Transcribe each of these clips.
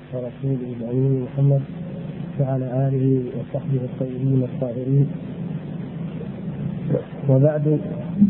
ورسوله الأمين محمد وعلى آله وصحبه الطيبين الطاهرين، وبعد.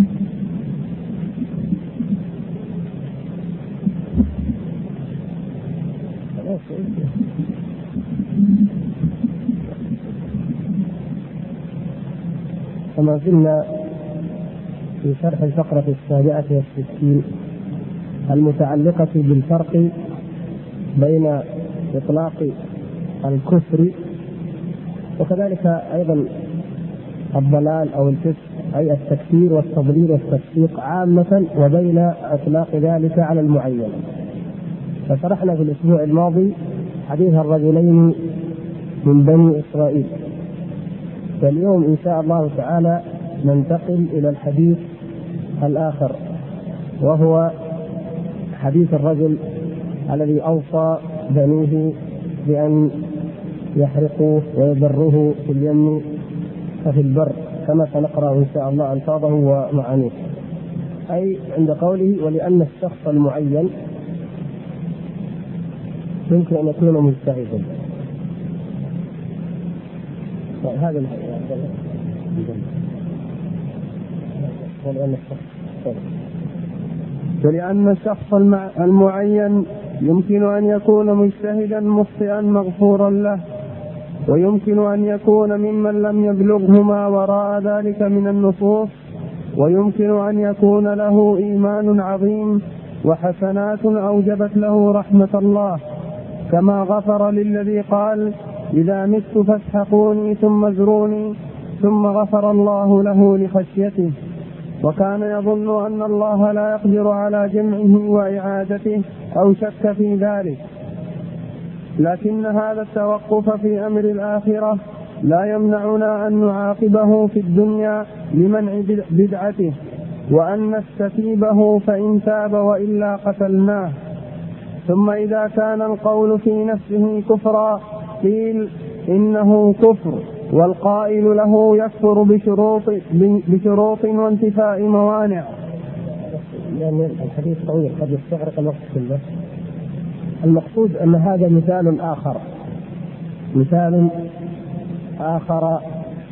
وما زلنا في شرح الفقرة 67 المتعلقة بالفرق بين إطلاق الكفر وكذلك أيضا الضلال أو الفسق، أي التكفير والتضليل والتفسيق عامة، وبين إطلاق ذلك على المعين. فشرحنا في الأسبوع الماضي حديث الرجلين من بني إسرائيل، واليوم إن شاء الله تعالى ننتقل إلى الحديث الآخر، وهو حديث الرجل الذي أوصى بنيه بأن يحرقوه ويبروه في اليم ففي البر، كما سنقرأ إن شاء الله ألفاظه ومعانيه. أي عند قوله ولأن الشخص المعين يمكن أن يكون مجتهدا. هذا ولأن الشخص المعين يمكن أن يكون مجتهدا مخطئا مغفورا له، ويمكن أن يكون ممن لم يبلغه ما وراء ذلك من النصوص، ويمكن أن يكون له إيمان عظيم وحسنات أوجبت له رحمة الله، كما غفر للذي قال إذا مت فاسحقوني ثم ازروني، ثم غفر الله له لخشيته، وكان يظن أن الله لا يقدر على جمعه وإعادته أو شك في ذلك. لكن هذا التوقف في أمر الآخرة لا يمنعنا أن نعاقبه في الدنيا لمنع بدعته، وأن نستتيبه فإن تاب وإلا قتلناه. ثم إذا كان القول في نفسه كفرا قيل إنه كفر، والقائل له يكفر بشروط وانتفاء موانع. يعني الحديث طويل قد يستغرق الوقت كله. المقصود أن هذا مثال آخر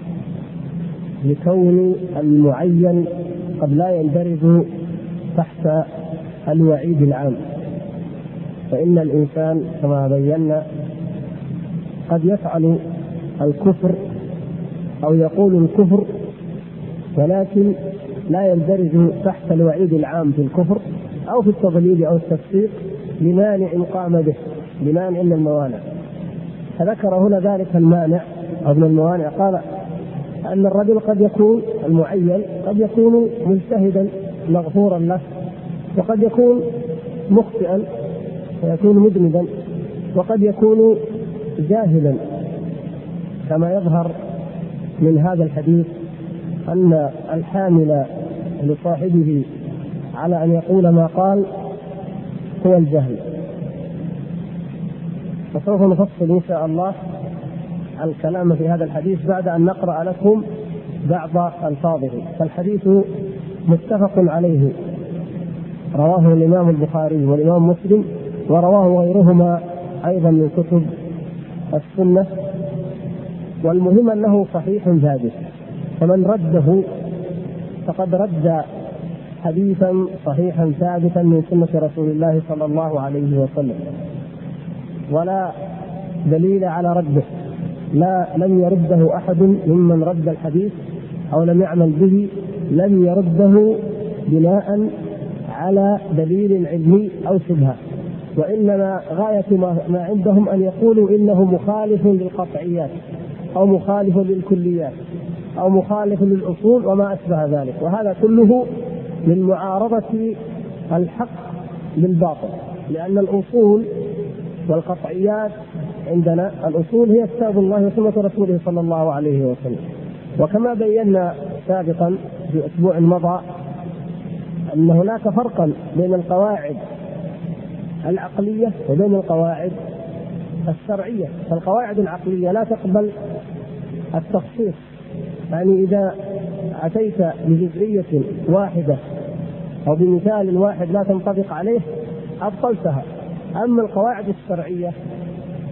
لكون المعين قد لا يندرج تحت الوعيد العام. فإن الإنسان كما بينا قد يفعل الكفر أو يقول الكفر، ولكن لا يندرج تحت الوعيد العام في الكفر أو في التضليل أو التفسيق لمانع قام به، لمانع من الموانع. فذكر هنا ذلك المانع أو من الموانع، قال أن الرجل قد يكون المعين قد يكون مجتهدا مغفورا له، وقد يكون مخطئا ويكون مذنبا، وقد يكون جاهلا، كما يظهر من هذا الحديث أن الحامل لصاحبه على أن يقول ما قال هو الجهل. وسوف نفصل إن شاء الله الكلام في هذا الحديث بعد أن نقرأ لكم بعض ألفاظه. فالحديث متفق عليه، رواه الإمام البخاري والإمام مسلم، ورواه غيرهما أيضا من كتب السنة. والمهم أنه صحيح ثابت، فمن رده فقد رد حديثا صحيحا ثابتا من سنة رسول الله صلى الله عليه وسلم، ولا دليل على رده. لم يرده أحد ممن رد الحديث أو لم يعمل به، لم يرده بناء على دليل علمي أو شبهة، وإنما غاية ما عندهم أن يقولوا إنه مخالف للقطعيات أو مخالف للكليات أو مخالف للأصول وما أشبه ذلك. وهذا كله من معارضة الحق بالباطل، لأن الأصول والقطعيات عندنا، الأصول هي كتاب الله وسنة رسوله صلى الله عليه وسلم. وكما بينا سابقا في أسبوع مضى أن هناك فرقا بين القواعد العقلية وبين القواعد الشرعية. فالقواعد العقلية لا تقبل التخصيص، يعني إذا أتيت بجزئية واحدة أو بمثال واحد لا تنطبق عليه أبطلتها. أما القواعد الشرعية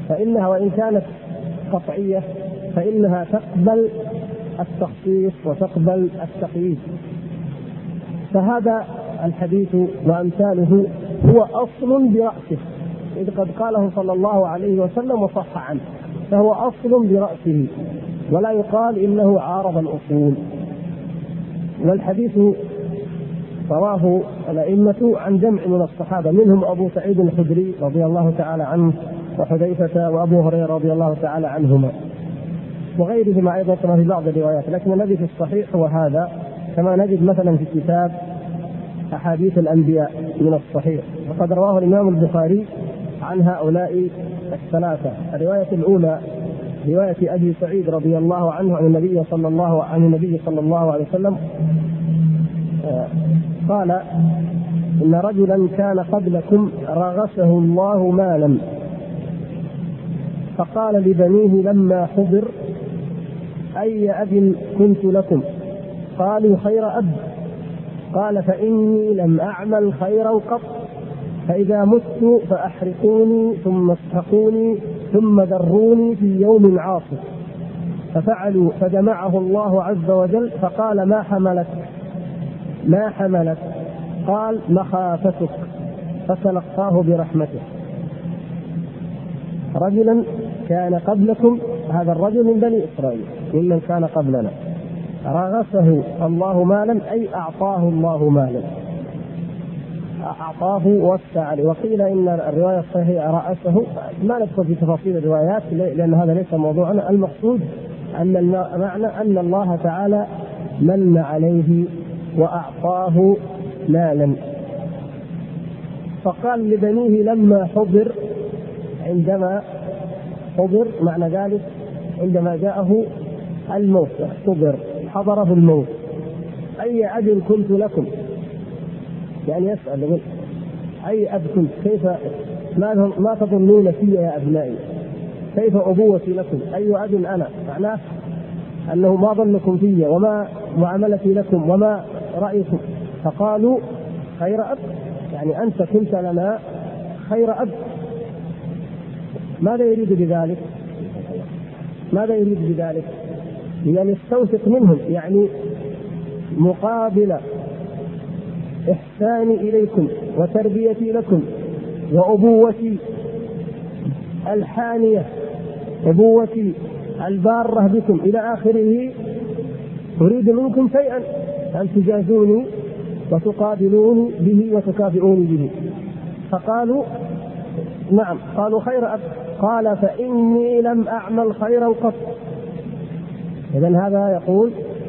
فإنها وإن كانت قطعية فإنها تقبل التخصيص وتقبل التقييد. فهذا الحديث وأمثاله هو أصل برأسه، إذ قد قاله صلى الله عليه وسلم وصح عنه، فهو أصل برأسه ولا يقال إنه عارض الأصول. والحديث رواه الأئمة عن جمع من الصحابة، منهم أبو سعيد الخدري رضي الله تعالى عنه، وحذيفة وأبو هريرة رضي الله تعالى عنهما، وغيرهما أيضا كما في بعض الروايات. لكن الذي في الصحيح هو هذا، كما نجد مثلا في كتاب أحاديث الأنبياء من الصحيح، وقد رواه الإمام البخاري عن هؤلاء الثلاثة. الرواية الأولى رواية أبي سعيد رضي الله عنه عن النبي صلى الله عليه وسلم قال: إن رجلا كان قبلكم رغسه الله مالا، فقال لبنيه لما حضر: أي أب كنت لكم؟ قالوا: خير أب. قال: فإني لم أعمل خيرا قط، فإذا مت فأحرقوني ثم اسحقوني ثم ذروني في يوم عاصف. ففعلوا، فجمعه الله عز وجل فقال: ما حملك؟ قال: مخافتك، فتلقاه برحمته. رجلا كان قبلكم، هذا الرجل من بني إسرائيل ممن كان قبلنا، رغسه الله مالا أي أعطاه الله مالا، أعطاه ووسع عليه. وقيل إن الرواية الصحيحة رأسه، ما ندخل في تفاصيل الروايات لأن هذا ليس موضوعنا. المقصود أن معنى أن الله تعالى من عليه وأعطاه مالا. فقال لبنيه لما حضر، عندما حضر معنى ذلك عندما جاءه الموت، حضره الموت: أي أب كنت لكم؟ يعني يسأل يقول: أي أب كنت؟ كيف ما تظنون في يا أبنائي؟ كيف أبوتي لكم؟ أي أب أنا؟ معناه أنه ما ظنكم في وما معاملتي لكم وما رأيكم. فقالوا: خير أب، يعني أنت كنت لنا خير أب. ماذا يريد بذلك؟ يعني يستوثق منهم، يعني مقابل إحساني إليكم وتربيتي لكم وأبوتي الحانية، أبوتي البارة بكم إلى آخره، أريد منكم شيئا أن تجازوني وتقابلوني به وتكافئوني به. فقالوا: نعم. قالوا: خير أب. قال: فإني لم أعمل خيرا قط. إذن هذا يقول: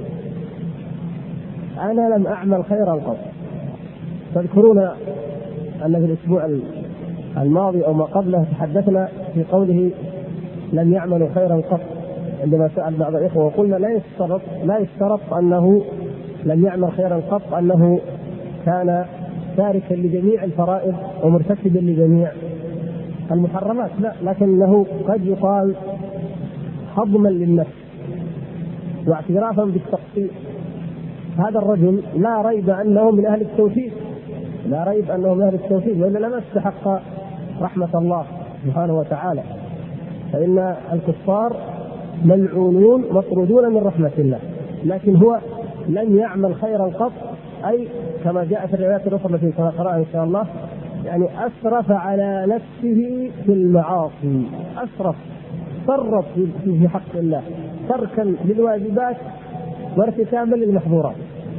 أنا لم أعمل خيرا قط. تذكرون أن في الأسبوع الماضي أو ما قبله تحدثنا في قوله لم يعمل خيرا قط، عندما سأل بعض الإخوة وقلنا لا يشترط أنه لم يعمل خيرا قط أنه كان تاركا لجميع الفرائض ومرتكبا لجميع المحرمات، لا، لكنه قد يقال هضما للنفس واعترافا بالتقصير. هذا الرجل لا ريب أنه من أهل التوحيد، وإلا لما استحق رحمة الله سبحانه وتعالى، فإن الكفار ملعونون مطرودون من رحمة الله. لكن هو لم يعمل خيرا قط، أي كما جاء في الروايات الأخرى التي سنقرأها إن شاء الله، يعني أسرف على نفسه في المعاصي، فرط في حق الله، تركا للواجبات وارتكابا للمحظورات.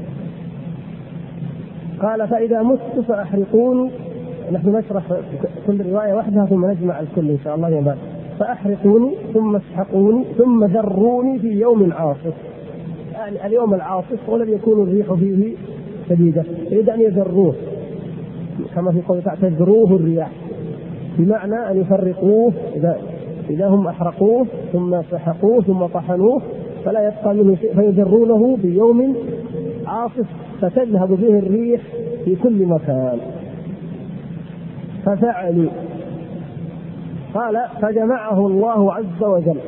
قال: فإذا مت فأحرقوني. نحن نشرح كل رواية وحدها ثم نجمع الكل إن شاء الله يوم بعد. فأحرقوني ثم اسحقوني ثم ذروني في يوم عاصف، يعني اليوم العاصف ولم يكون الريح فيه شديدة، يريد أن يذروه كما في قوله تذروه الرياح، بمعنى أن يفرقوه إذا هم أحرقوه ثم سحقوه ثم طحنوه فلا يبقى منه شيء، فيذرونه بيوم عاصف فتذهب به الريح في كل مكان. ففعلوا. قال: فجمعه الله عز وجل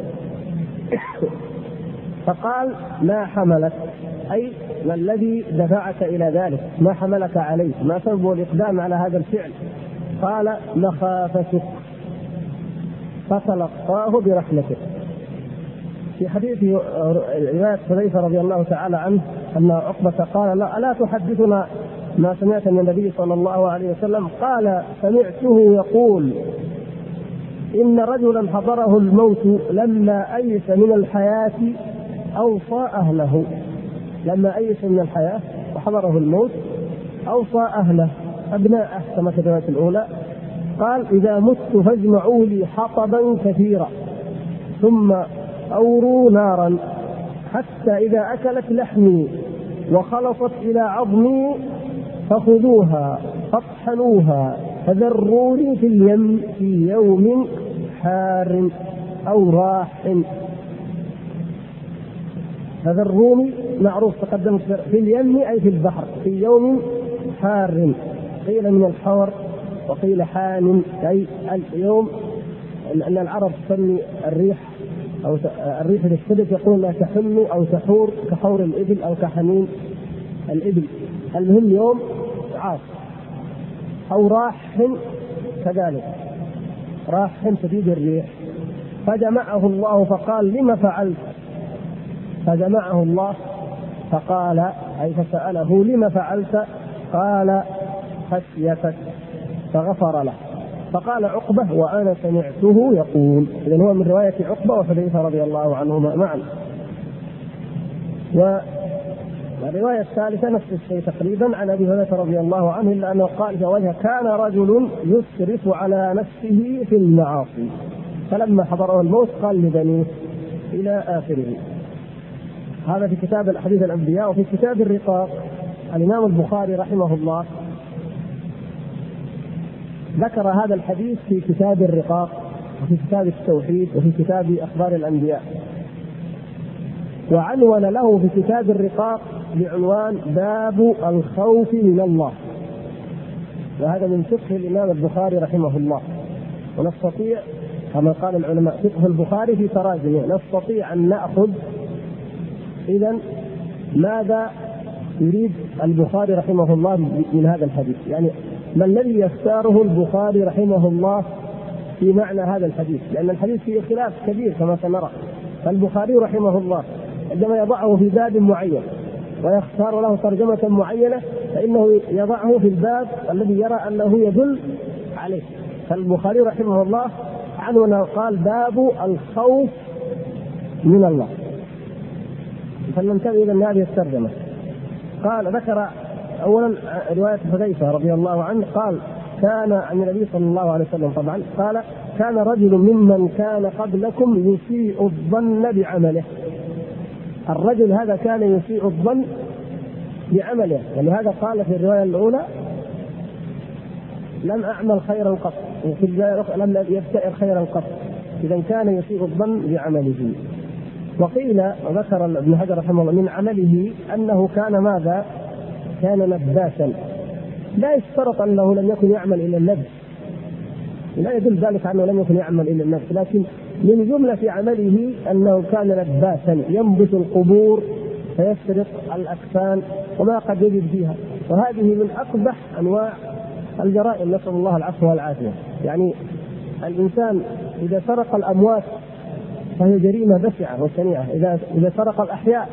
فقال: ما حملك؟ أي ما الذي دفعك إلى ذلك؟ ما حملك عليه؟ ما سبب الإقدام على هذا الفعل؟ قال: مخافتك. فتلقاه برحمته. في حديث رواية حذيفة رضي الله تعالى عنه أن عقبة قال: لا ألا تحدثنا ما سمعت من النبي صلى الله عليه وسلم؟ قال: سمعته يقول: إن رجلا حضره الموت لما أيس من الحياة أوصى أهله. لما أيس من الحياة وحضره الموت أوصى أهله أبناءه كما في الرواية الأولى. قال: إذا مت فاجمعوا لي حطبا كثيرا ثم أوروا نارا حتى إذا أكلت لحمي وخلصت إلى عظمي فخذوها فاطحنوها فذروني في اليم في يوم حار أو راح. فذروني معروف تقدم في اليم أي في البحر، في يوم حار، قيل من الحور وقيل حان أي اليوم، لأن العرب تسمي الريح أو الريح للصدق يقول لا تحن أو تحور كحور الإبل أو كحنين الإبل. المهم يوم عاص. أو راح كذلك، راح شديد الريح. فجمعه الله فقال: لما فعلت؟ فجمعه الله فقال أي فسأله: لما فعلت؟ قال: خشيتك. فغفر له. فقال عقبة: وأنا سمعته يقول. إذن هو من رواية عقبة وحذيفة رضي الله عنهما معا. والرواية الثالثة نفس الشيء تقريبا عن أبي هريرة رضي الله عنه، إلا أنه قال في وجهه: كان رجل يسرف على نفسه في المعاصي فلما حضره الموت قال لبنيه إلى آخره. هذا في كتاب الأحاديث الأنبياء. وفي كتاب الرقاق الإمام البخاري رحمه الله ذكر هذا الحديث في كتاب الرقاق وفي كتاب التوحيد وفي كتاب أخبار الأنبياء، وعنون له في كتاب الرقاق بعنوان باب الخوف من الله. وهذا من فقه الإمام البخاري رحمه الله. ونستطيع كما قال العلماء فقه البخاري في تراجمه، نستطيع أن نأخذ إذن ماذا يريد البخاري رحمه الله من هذا الحديث، يعني ما الذي يختاره البخاري رحمه الله في معنى هذا الحديث، لأن الحديث فيه خلاف كبير كما سنرى. فالبخاري رحمه الله عندما يضعه في باب معين ويختار له ترجمة معينة فإنه يضعه في الباب الذي يرى أنه يدل عليه. فالبخاري رحمه الله عنوان قال: باب الخوف من الله. فلننتبه إلى هذه الترجمة. قال ذكر أولا رواية حذيفة رضي الله عنه قال: كان عن النبي صلى الله عليه وسلم طبعا قال: كان رجل ممن كان قبلكم يسيء الظن بعمله. الرجل هذا كان يسيء الظن بعمله، ولهذا قال في الرواية الأولى: لم أعمل خيرا قط، وفي الرواية لم يبتئر خيرا قط. إذا كان يسيء الظن بعمله. وقيل وذكر ابن حجر رحمه الله من عمله أنه كان ماذا؟ كان لباسا. لا يشترط أنه لم يكن يعمل إلى اللبس، لا يدل ذلك أنه لم يكن يعمل إلى اللبس، لكن من جملة عمله أنه كان لباسا ينبت القبور فيسرق الأكفان وما قد يجد فيها. وهذه من أقبح أنواع الجرائم، نسأل الله العفو والعافية. يعني الإنسان إذا سرق الأموات فهي جريمة بشعة وشنيعة. إذا سرق الأحياء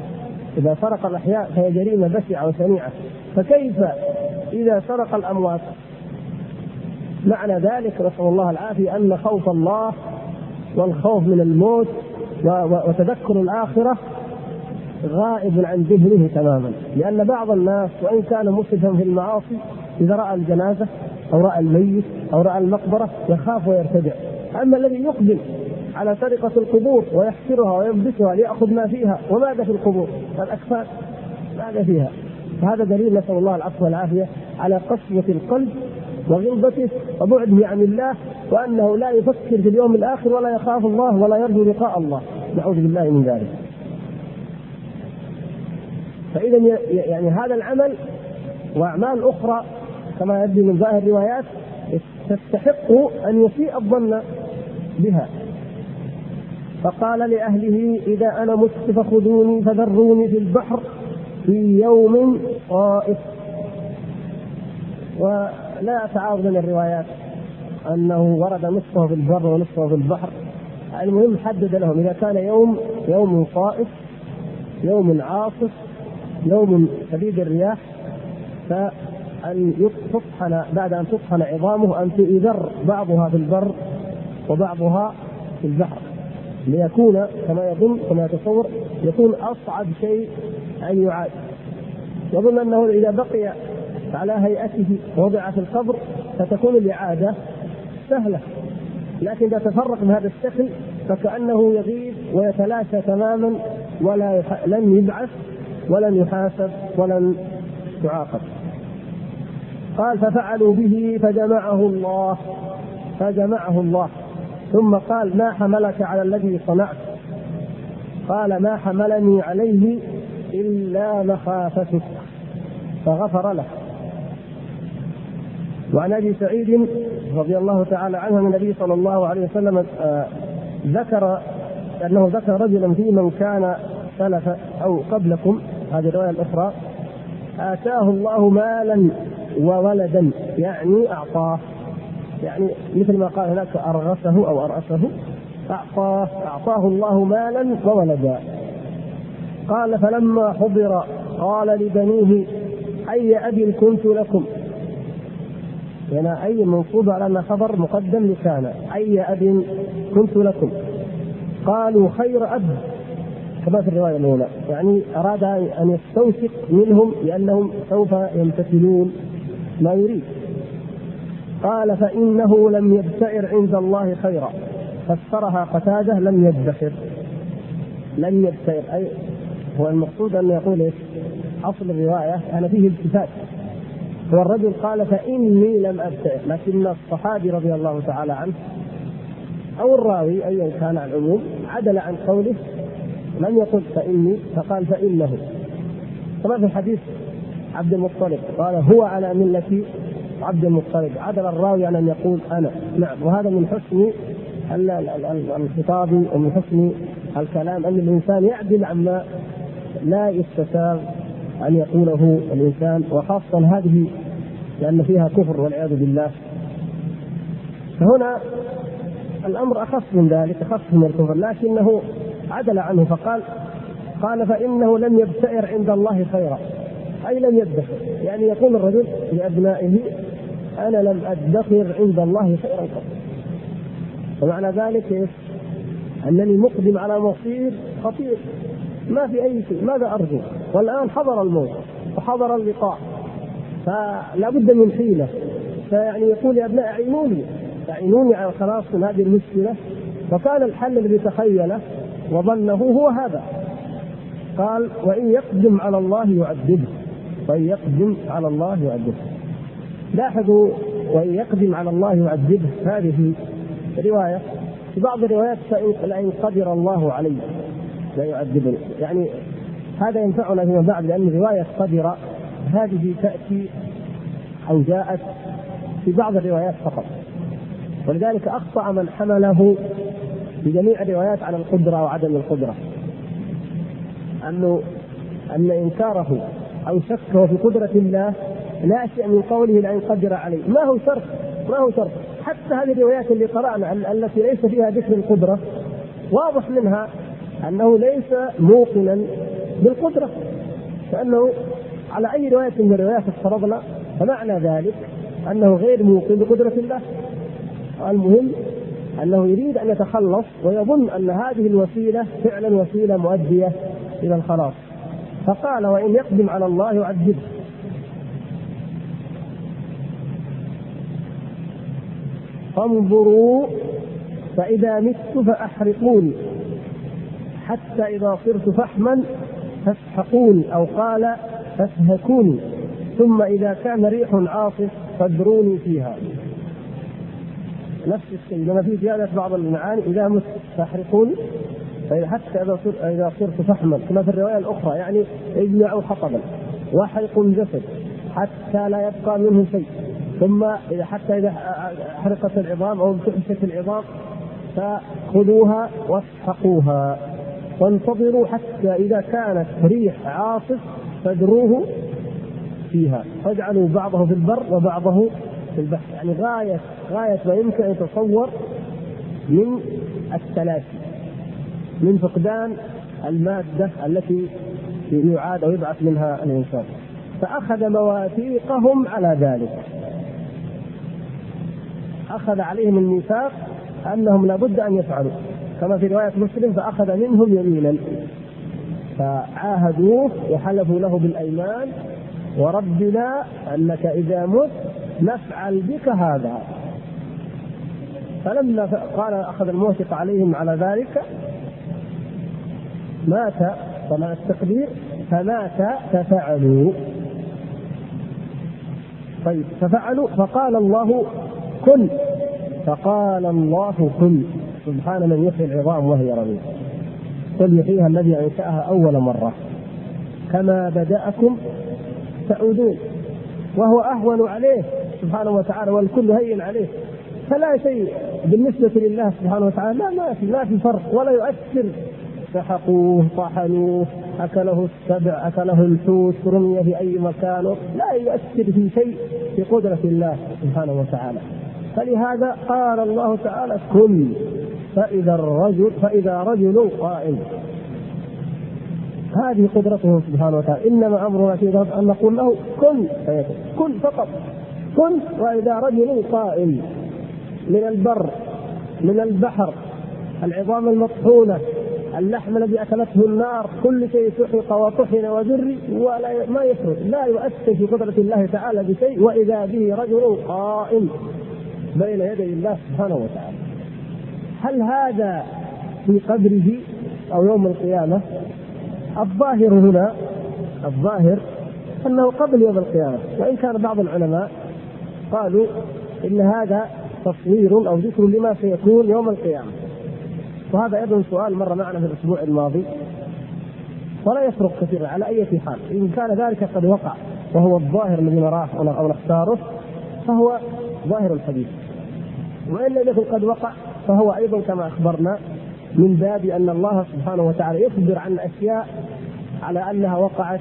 فهي جريمة بشعة وشنيعة، فكيف إذا سرق الأموات؟ معنى ذلك نسأل الله العافية أن خوف الله والخوف من الموت وتذكر الآخرة غائب عن ذهنه تماما. لأن بعض الناس وإن كان مسرفا في المعاصي إذا رأى الجنازة أو رأى الميت أو رأى المقبرة يخاف ويرتجع. أما الذي يقبل على سرقة القبور ويحفرها وينبتها ليأخذ ما فيها، وماذا في القبور؟ الأكفان ماذا فيها؟ فهذا دليل نسأل الله العفو والعافية على قسوة القلب وغلظته وبعده عن الله، وأنه لا يفكر في اليوم الآخر ولا يخاف الله ولا يرجو لقاء الله، نعوذ بالله من ذلك. فإذا يعني هذا العمل وأعمال أخرى كما يبدو من ظاهر الروايات تستحق أن يسيء الظن بها. فقال لأهله: إذا أنا مت فخذوني فذروني في البحر في يوم طائف. ولا تعارض بين الروايات، أنه ورد نصفه في البر ونصفه في البحر. المهم حدد لهم إذا كان يوم صائف، يوم عاصف، يوم شديد الرياح، فأن تطحن بعد أن تطحن عظامه أن يذر بعضها في البر وبعضها في البحر، ليكون كما يتصور يكون أصعب شيء أن يعاد. يظن أنه إذا بقي على هيئته ووضع في القبر فتكون الإعادة سهلة، لكن إذا تفرق بهذا الشكل فكأنه يغيب ويتلاشى تماما لن يبعث ولن يحاسب ولن يعاقب. قال ففعلوا به فجمعه الله ثم قال ما حملك على الذي صنعت؟ قال ما حملني عليه إلا مخافتك، فغفر له. وعن أبي سعيد رضي الله تعالى عنه النبي صلى الله عليه وسلم ذكر رجلا في من كان سلف أو قبلكم، هذه الرواية الأخرى، آتاه الله مالا وولدا، يعني أعطاه، يعني مثل ما قال هناك أرغسه أو أرأسه، أعطاه الله مالا وولدا. قال فلما حضر قال لبنيه أي أب كنت لكم؟ يعني أي منصوب على أن خبر مقدم لكان، أي أب كنت لكم؟ قالوا خير أب، كما في الرواية الأولى، يعني أراد أن يستوثق منهم لأنهم سوف يمتثلون ما يريد. قال فإنه لم يبتئر عند الله خيرا، فسرها قتادة لم يبتئر، أي هو المقصود أن يقول إيش؟ أصل الرواية أنا فيه التفات، هو الرجل قال فإني لم أبتئر، لكن الصحابي رضي الله تعالى عنه أو الراوي أيا كان على العموم عدل عن قوله، لم يقل فإني فقال فإنه، كما في حديث عبد المطلب قال هو على ملة عبد المطلب، عدل الراوي عن أن يقول أنا. نعم، وهذا من حسن الخطاب ومن حسن الكلام أن الإنسان يعدل عما لا يستساغ أن يقوله الإنسان، وخاصة هذه لأن فيها كفر والعياذ بالله. فهنا الأمر أخف من ذلك، أخف من الكفر، لكنه عدل عنه فقال فإنه لم يبتئر عند الله خيرا، أي لم يدخر، يعني يقول الرجل لأبنائه أنا لم أدخر عند الله خيرا قط. ومعنى ذلك أنني مقدم على مصير خطير ما في أي شيء، ماذا أرجو؟ والآن حضر الموت وحضر اللقاء، فلا بد من حيلة، فيعني يقول يا أبناء أعينوني على الخلاص من هذه المشكلة. وكان الحل الذي تخيله وظنه هو هذا، قال وإن يقدم على الله يعذبه. لاحظوا وإن يقدم على الله يعذبه، هذه رواية، في بعض الروايات لئن قدر الله عليه لا يعذبني، يعني هذا ينفعنا فيما بعد، لأن رواية قدر هذه تأتي أو جاءت في بعض الروايات فقط، ولذلك أخطأ من حمله في جميع الروايات على القدرة وعدم القدرة، أن إنكاره أو شكه في قدرة الله ناشئ من قوله لئن قدر عليه، ما هو شرط. حتى هذه الروايات اللي قرأنا التي ليس فيها ذكر القدرة واضح منها أنه ليس موقنا بالقدرة، فأنه على أي رواية من الروايات افترضنا فمعنى ذلك أنه غير موقن بقدرة الله. المهم أنه يريد أن يتخلص ويظن أن هذه الوسيلة فعلا وسيلة مؤدية إلى الخلاص، فقال وإن يقدم على الله يعذبه. فانظروا فإذا مت فأحرقوني حتى إذا صرت فحما فاسحقوني، أو قال فاسهكوني، ثم إذا كان ريح عاصف فادروني فيها. نفس الشيء لما في زيادة بعض المعاني، إذا مت فأحرقوني، حتى إذا صرت فحما، كما في الرواية الأخرى يعني اجمعوا حطبا واحرقوا الجسد حتى لا يبقى منه شيء، ثم حتى إذا حرقت العظام أو انتعشت العظام فخذوها واسحقوها، وانتظروا حتى إذا كانت ريح عاصف فادروه فيها، فاجعلوا بعضه في البر وبعضه في البحث، يعني غاية ما يمكن أن يتصور من التلاشي، من فقدان المادة التي يعاد أو يبعث منها الإنسان. فأخذ مواثيقهم على ذلك، أخذ عليهم الميثاق أنهم لابد أن يفعلوا، كما في رواية مسلم فأخذ منهم يمينا، فعاهدوه وحلفوا له بالأيمان وربنا أنك إذا مت نفعل بك هذا. فلما قال أخذ الموثق عليهم على ذلك مات، طبعا التقدير فمات ففعلوا. طيب ففعلوا فقال الله كن، فقال الله كن. سبحان من يحيي العظام وهي رميم، قل يحييها الذي أنشأها أول مرة كما بدأكم تعودون، وهو أهون عليه سبحانه وتعالى والكل هين عليه، فلا شيء بالنسبة لله سبحانه وتعالى، لا في فرق ولا يؤثر. سحقوه طحنوه أكله السبع أكله الحوت رمي في أي مكان، لا يؤثر في شيء في قدرة الله سبحانه وتعالى. فلهذا قال الله تعالى كن، فإذا رجل قائم، هذه قدرته سبحانه وتعالى. إنما أمرنا في ذلك أن نقول له كن فيكون، كن فقط، كن. وإذا رجل قائم من البر من البحر، العظام المطحونة، اللحم الذي أكلته النار، كل شيء سحق وطحن وذري ولا ما يفرق، لا يؤثر في قدرة الله تعالى بشيء. وإذا به رجل قائم بين يدي الله سبحانه وتعالى. هل هذا في قبره أو يوم القيامة؟ الظاهر هنا، الظاهر أنه قبل يوم القيامة، وإن كان بعض العلماء قالوا إن هذا تصوير أو ذكر لما سيكون يوم القيامة. وهذا أيضا سؤال مر معنا في الأسبوع الماضي، ولا يفرق كثيرا على أي حال. إن كان ذلك قد وقع وهو الظاهر الذي نراه أو نختاره فهو ظاهر الحديث، وإن لم يكن قد وقع فهو أيضا كما أخبرنا من باب أن الله سبحانه وتعالى يخبر عن أشياء على أنها وقعت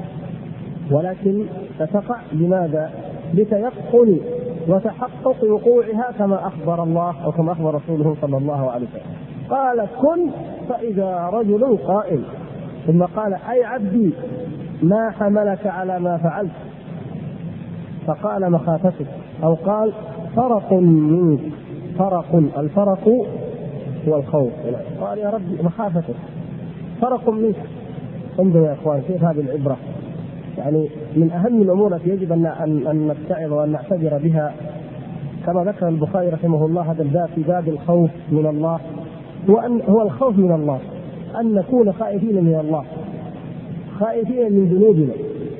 ولكن ستقع. لماذا؟ لتيقن وتحقق وقوعها كما أخبر الله أو كما أخبر رسوله صلى الله عليه وسلم. قال كن فإذا رجل قائم، ثم قال أي عبدي ما حملك على ما فعلت؟ فقال مخافتك، أو قال فرق منك. الفرق هو الخوف. قال يا ربي مخافتك، فرق منك. انظروا يا اخوان كيف هذه العبره، يعني من اهم الامور التي يجب ان نتعظ وان نعتبر بها. كما ذكر البخاري رحمه الله هذا الباب في باب الخوف من الله، هو الخوف من الله، ان نكون خائفين من الله، خائفين من ذنوبنا.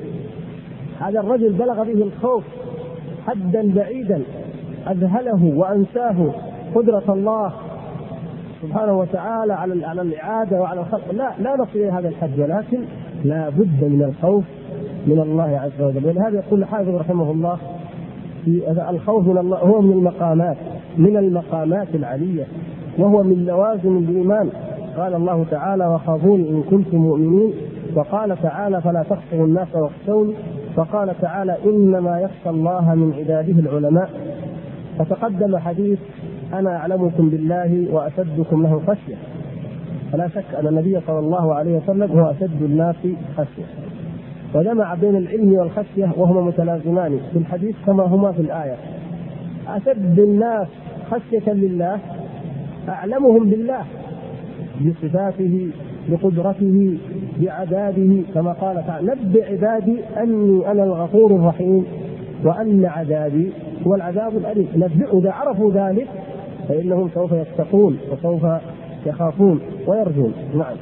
هذا الرجل بلغ به الخوف حدا بعيدا أذهله وأنساه قدرة الله سبحانه وتعالى على الإعادة وعلى الخلق. لا نصل إلى هذا الحد، ولكن لا بد من الخوف من الله عز وجل. ولهذا يقول الحافظ رحمه الله في الخوف من الله هو من المقامات العلية، وهو من لوازم الإيمان. قال الله تعالى وخافوني إن كنتم مؤمنين، وقال تعالى فلا تخشوا الناس واخشوني، وقال تعالى إنما يخشى الله من عباده العلماء. فتقدم حديث أنا أعلمكم بالله وأشدكم له خشية، فلا شك أن النبي صلى الله عليه وسلم هو أشد الناس خشية، وجمع بين العلم والخشية وهما متلازمان في الحديث كما هما في الآية. أشد الناس خشية لله أعلمهم بالله بصفاته بقدرته بعذابه، كما قال تعالى نبئ عبادي أني أنا الغفور الرحيم وأن عذابي هو العذاب الأليم. نبئ إذا عرفوا ذلك فإنهم سوف يتقون وسوف يخافون ويرجون. نعم.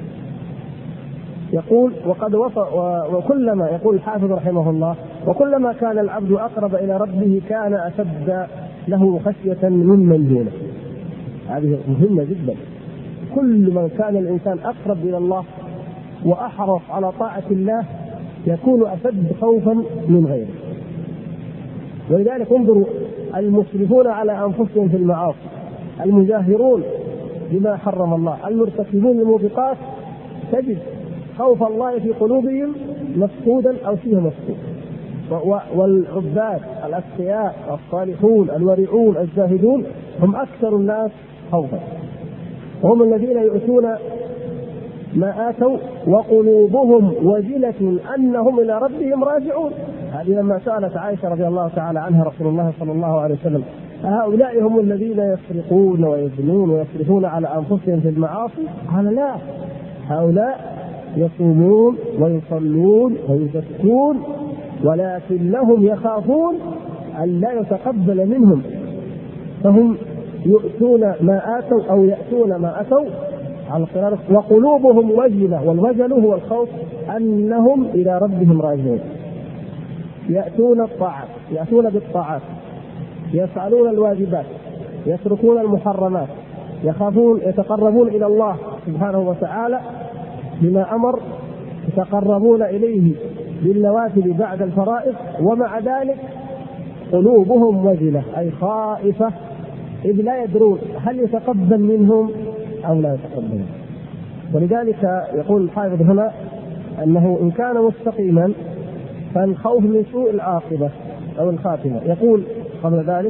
يقول وكلما يقول الحافظ رحمه الله وكلما كان العبد أقرب إلى ربه كان أشد له خشية ممن دونه. هذه مهمة جدا. كل من كان الإنسان أقرب إلى الله وأحرص على طاعة الله يكون أشد خوفا من غيره. ولذلك انظروا المسرفون على أنفسهم في المعاصي، المجاهرون بما حرم الله، المرتكبون للموبقات، تجد خوف الله في قلوبهم مفقودا أو فيه مفقود. والعباد الأتقياء الصالحون الورعون الزاهدون هم أكثر الناس خوفا، هم الذين يؤتون ما آتوا وقلوبهم وجلة أنهم إلى ربهم راجعون. هذه لما سألت عائشة رضي الله تعالى عنها رسول الله صلى الله عليه وسلم: هؤلاء هم الذين يسرقون ويزنون ويسرفون على أنفسهم في المعاصي؟ قال: لا، هؤلاء يصومون ويصلون ويزكون ولكنهم يخافون أن لا يتقبل منهم، فهم يؤتون ما آتوا أو يأتون ما أتوا على القرار وقلوبهم وجلة، والوجل هو الخوف أنهم إلى ربهم راجعون. يأتون الطاعات، يأتون بالطاعات، يفعلون الواجبات، يتركون المحرمات، يخافون، يتقربون إلى الله سبحانه وتعالى بما أمر، يتقربون إليه بالنوافل بعد الفرائض، ومع ذلك قلوبهم وجلة أي خائفة، إذ لا يدرون هل يتقبل منهم أو لا يتقبل. ولذلك يقول الحافظ هنا أنه إن كان مستقيما فالخوف من سوء العاقبة أو الخاتمة. يقول قبل ذلك: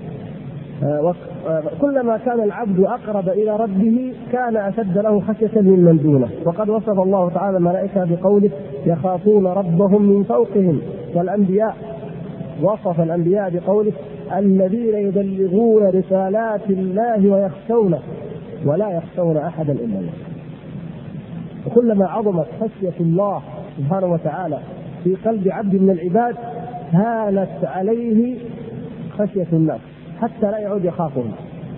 كلما كان العبد أقرب إلى ربه كان أشد له خشية ممن دونه. وقد وصف الله تعالى الملائكة بقوله: يخافون ربهم من فوقهم. والأنبياء وصف الأنبياء بقوله: الذين يبلغون رسالات الله ويخشونه ولا يخشون أحدا إلا الله. وكلما عظمت خشية الله سبحانه وتعالى في قلب عبد من العباد هانت عليه خشية الناس حتى لا يعود يخافهم.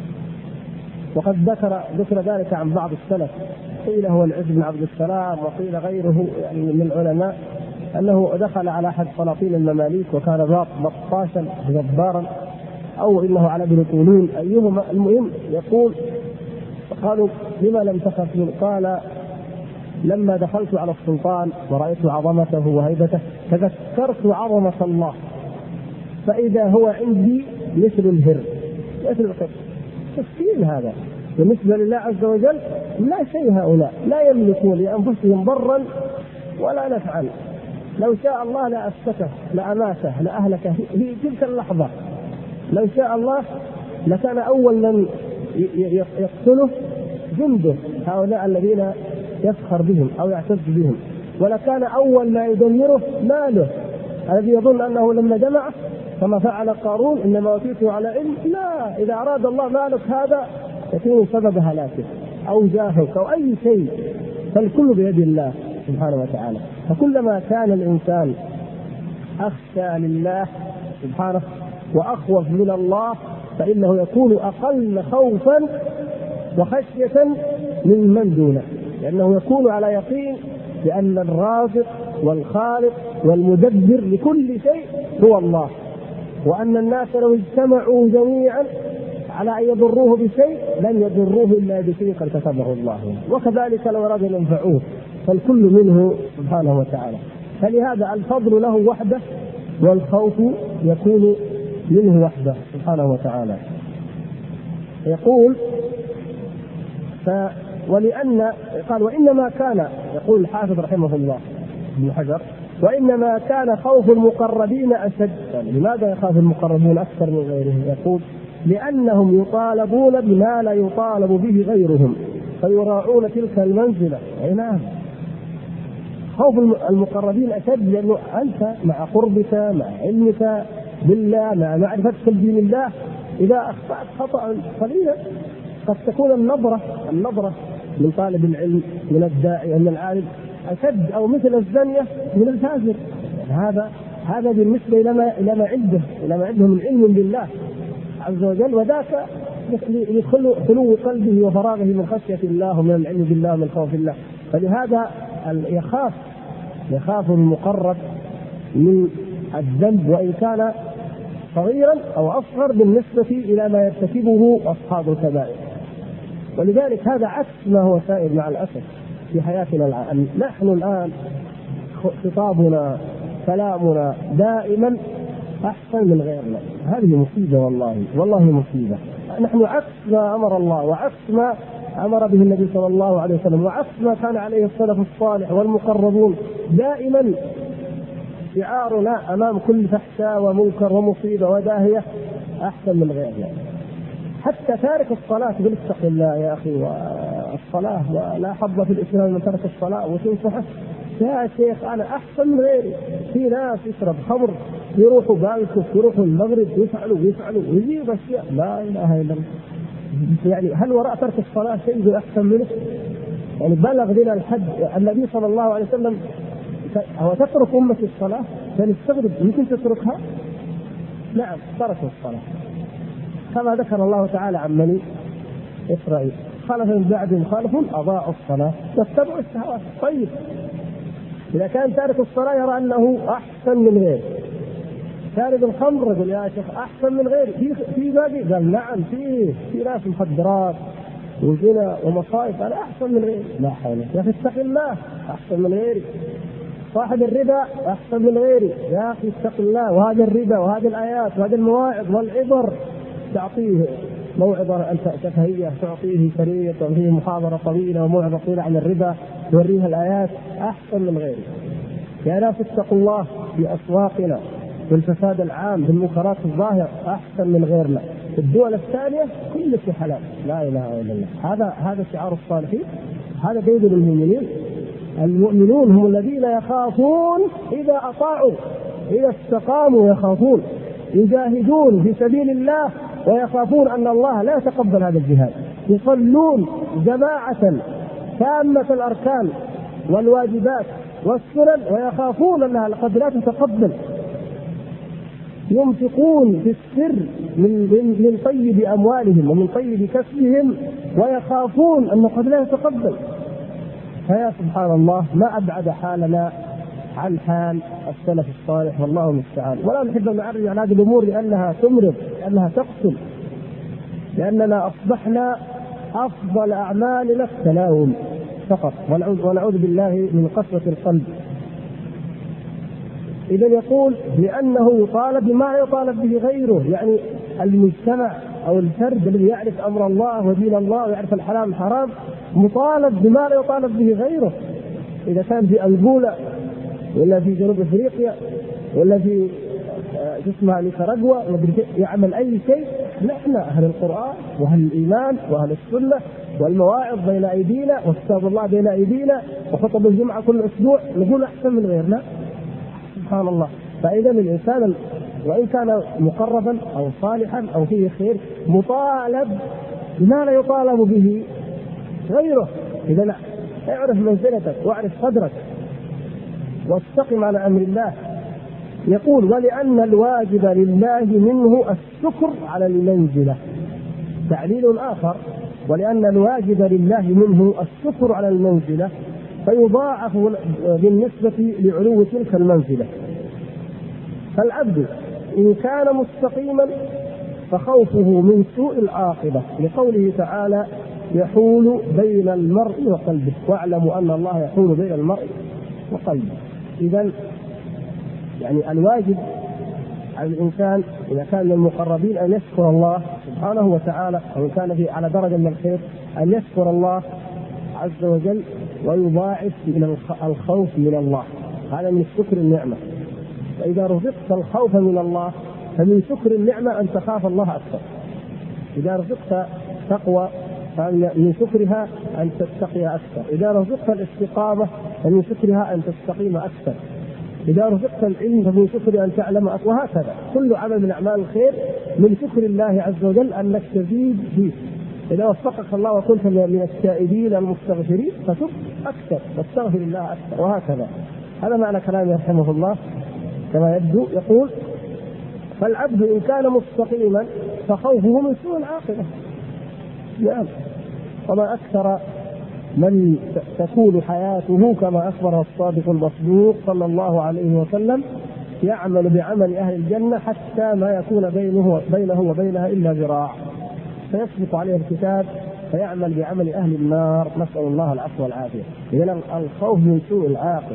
وقد ذكر ذلك عن بعض السلف، قيل هو العز بن عبد السلام وقيل غيره يعني من العلماء، أنه دخل على أحد سلاطين المماليك وكان بطاشا جبارا، أو إنه على ابن طولون، أيهما. المهم يقول: قالوا: لما لم تخف؟ قال: لما دخلت على السلطان ورأيت عظمته وهيبته تذكرت عظمة الله، فإذا هو عندي مثل الهر، مثل القط. تفكير هذا بالنسبة لله عز وجل لا شيء. هؤلاء لا يملكون لأنفسهم ضرا ولا نفعا، لو شاء الله لأسكته لأماته لأهلكه في تلك اللحظة، لو شاء الله لكان أول من يقتله جنده، هؤلاء الذين يفخر بهم أو يعتز بهم، ولكان أول ما يدمره ماله الذي يظن أنه لما جمعه كما فعل قارون إنما أوتيته على علم. لا، إذا أراد الله مالك هذا يكون سبب هلاكه أو جاهك أو أي شيء، فالكل بيد الله سبحانه وتعالى. فكلما كان الإنسان أخشى لله سبحانه وأخوف من الله فإنه يكون أقل خوفا وخشية من دونه، لأنه يكون على يقين بأن الرازق والخالق والمدبر لكل شيء هو الله، وأن الناس لو اجتمعوا جميعا على أن يضروه بشيء لن يضروه إلا بشيء قد كتبه الله، وكذلك لو أرادوا أن ينفعوه فالكل منه سبحانه وتعالى. فلهذا الفضل له وحده والخوف يكون منه وحده سبحانه وتعالى. يقول: ولأن قال: وإنما كان، يقول الحافظ رحمه الله ابن حجر: وإنما كان خوف المقربين أشد. يعني لماذا يخاف المقربون أكثر من غيرهم؟ يقول: لأنهم يطالبون بما لا يطالب به غيرهم فيراعون تلك المنزلة. أي نعم، خوف المقربين أشد، لأنه أنت مع قربك مع علمك بالله مع معرفتك بدين الله إذا أخطأت خطأ قليلا قد تكون النظرة من طالب العلم من الداعي من العالم أشد أو مثل الزانية من الفاجر. هذا بالنسبة إلى ما عنده من علم بالله عز وجل، وذاك لخلو قلبه وفراغه من خشية الله ومن العلم بالله ومن خوف الله. فلهذا يخاف المقرب من الذنب وإن كان صغيرا أو أصغر بالنسبة إلى ما يرتكبه أصحاب الكبائر. ولذلك هذا عكس ما هو سائر مع الأسف في حياتنا الآن. نحن الآن خطابنا كلامنا دائما أحسن من غيرنا. هذه مصيبة، والله مصيبة. نحن عكس ما أمر الله وعكس ما أمر به النبي صلى الله عليه وسلم وعكس ما كان عليه السلف الصالح والمقربون. دائما شعارنا أمام كل فحشاء ومنكر ومصيبة وداهية أحسن من غيرنا. حتى تارك الصلاة يقول اتق الله يا أخي، والصلاة ولا حظ في الإسلام من ترك الصلاة، وتنصحه يا شيخ أنا أحسن من غيري. في ناس يشرب خمر يروحوا بالكف يروحوا المغرب يفعلوا ويجيب أشياء لا إله إلا الله. يعني هل وراء ترك الصلاة شيء أحسن منه؟ يعني بلغ بنا الحد. النبي صلى الله عليه وسلم هو تترك أمة الصلاة فنستغرب يمكن تتركها؟ نعم تركوا الصلاة كما ذكر الله تعالى عن بني إسرائيل خلف من بعدهم خلف أضاعوا الصلاة واتبعوا الشهوات. طيب إذا كان تارك الصلاة يرى أنه أحسن من غيره، شارب الخمر يقول يا شيخ أحسن من غيري، في باقي قال نعم في ناس مخدرات وزنا ومصائب أنا أحسن من غيري. لا حول يا أخي اتق الله أحسن من غيري. صاحب الربا أحسن من غيري يا أخي اتق الله. وهذا الربا وهذه الآيات وهذه المواعظ والعبر تعطيه موعظة شفهية، تعطيه شريط وفيه محاضرة طويلة وموعظة طويلة عن الربا يوريها الآيات أحسن من غيره. يا ناس اتقوا الله في أسواقنا والفساد العام بالمنكرات الظاهرة أحسن من غيرنا. الدول الثانية كل شيء حلال لا إله إلا الله. هذا شعار الصالحين، هذا دين المؤمنين. المؤمنون هم الذين يخافون إذا أطاعوا، إذا استقاموا يخافون، يجاهدون في سبيل الله ويخافون أن الله لا يتقبل هذا الجهاد، يصلون جماعة تامة الأركان والواجبات والسنن ويخافون أنها قد لا تتقبل، ينفقون في السر من طيب أموالهم ومن طيب كسبهم ويخافون أنه قد لا يتقبل. فيا سبحان الله ما أبعد حالنا عن حال السلف الصالح والله المستعان. ولا نحب أن نعرض عن هذه الأمور لأنها تمرض، لأنها تقتل، لأننا أصبحنا أفضل أعمالنا التلاوم فقط، ونعوذ بالله من قسوة القلب. إذا يقول لأنه يطالب بما يطالب به غيره، يعني المجتمع أو الفرد الذي يعرف أمر الله ودين الله ويعرف الحلال والحرام مطالب بما لا يطالب به غيره. إذا كان في أنغولا ولا في جنوب أفريقيا ولا في اسمها نيكاراغوا يعمل أي شيء، نحن أهل القرآن وأهل الإيمان وأهل السنة والمواعظ بين أيدينا وكتاب الله بين أيدينا وخطب الجمعة كل أسبوع نقول أحسن من غيرنا. سبحان الله. فإذا الإنسان وإن كان مقربا أو صالحا أو فيه خير مطالب بما لا يطالب به غيره. إذا لا اعرف منزلتك واعرف قدرك واستقم على أمر الله. يقول ولأن الواجب لله منه الشكر على المنزلة. تعليل آخر ولأن الواجب لله منه الشكر على المنزلة فيضاعف بالنسبة لعلو تلك المنزلة. فالعبد إن كان مستقيما فخوفه من سوء العاقبة، لقوله تعالى يحول بين المرء وقلبه واعلموا أن الله يحول بين المرء وقلبه. إذن يعني الواجب على الإنسان إذا كان من المقربين أن يشكر الله سبحانه وتعالى، أو كان على درجة من الخير أن يشكر الله عز وجل ويضاعف من الخوف من الله. هذا من شكر النعمة. فإذا رزقت الخوف من الله فمن شكر النعمة أن تخاف الله أكثر. إذا رزقت تقوى فمن شكرها أن تتقي أكثر. إذا رزقت الاستقامة فمن شكرها أن تستقيم أكثر. إذا رزقت العلم فمن شكر أن تعلم أكثر. وهكذا كل عمل من أعمال الخير من شكر الله عز وجل أنك تزيد فيه. إذا وفقك الله وكنت من التائبين المستغفرين فتب أكثر واستغفر الله أكثر. وهكذا هذا معنى كلامه رحمه الله كما يبدو. يقول فالعبد إن كان مستقيما فخوفه من سوء العاقبة. نعم. وما أكثر من تكون حياته كما أخبر الصادق المصدوق صلى الله عليه وسلم يعمل بعمل أهل الجنة حتى ما يكون بينه وبينها إلا ذراع فيسبق عليه الكتاب فيعمل بعمل أهل النار. نسأل الله العفو والعافية. إذن الخوف من سوء العاقبة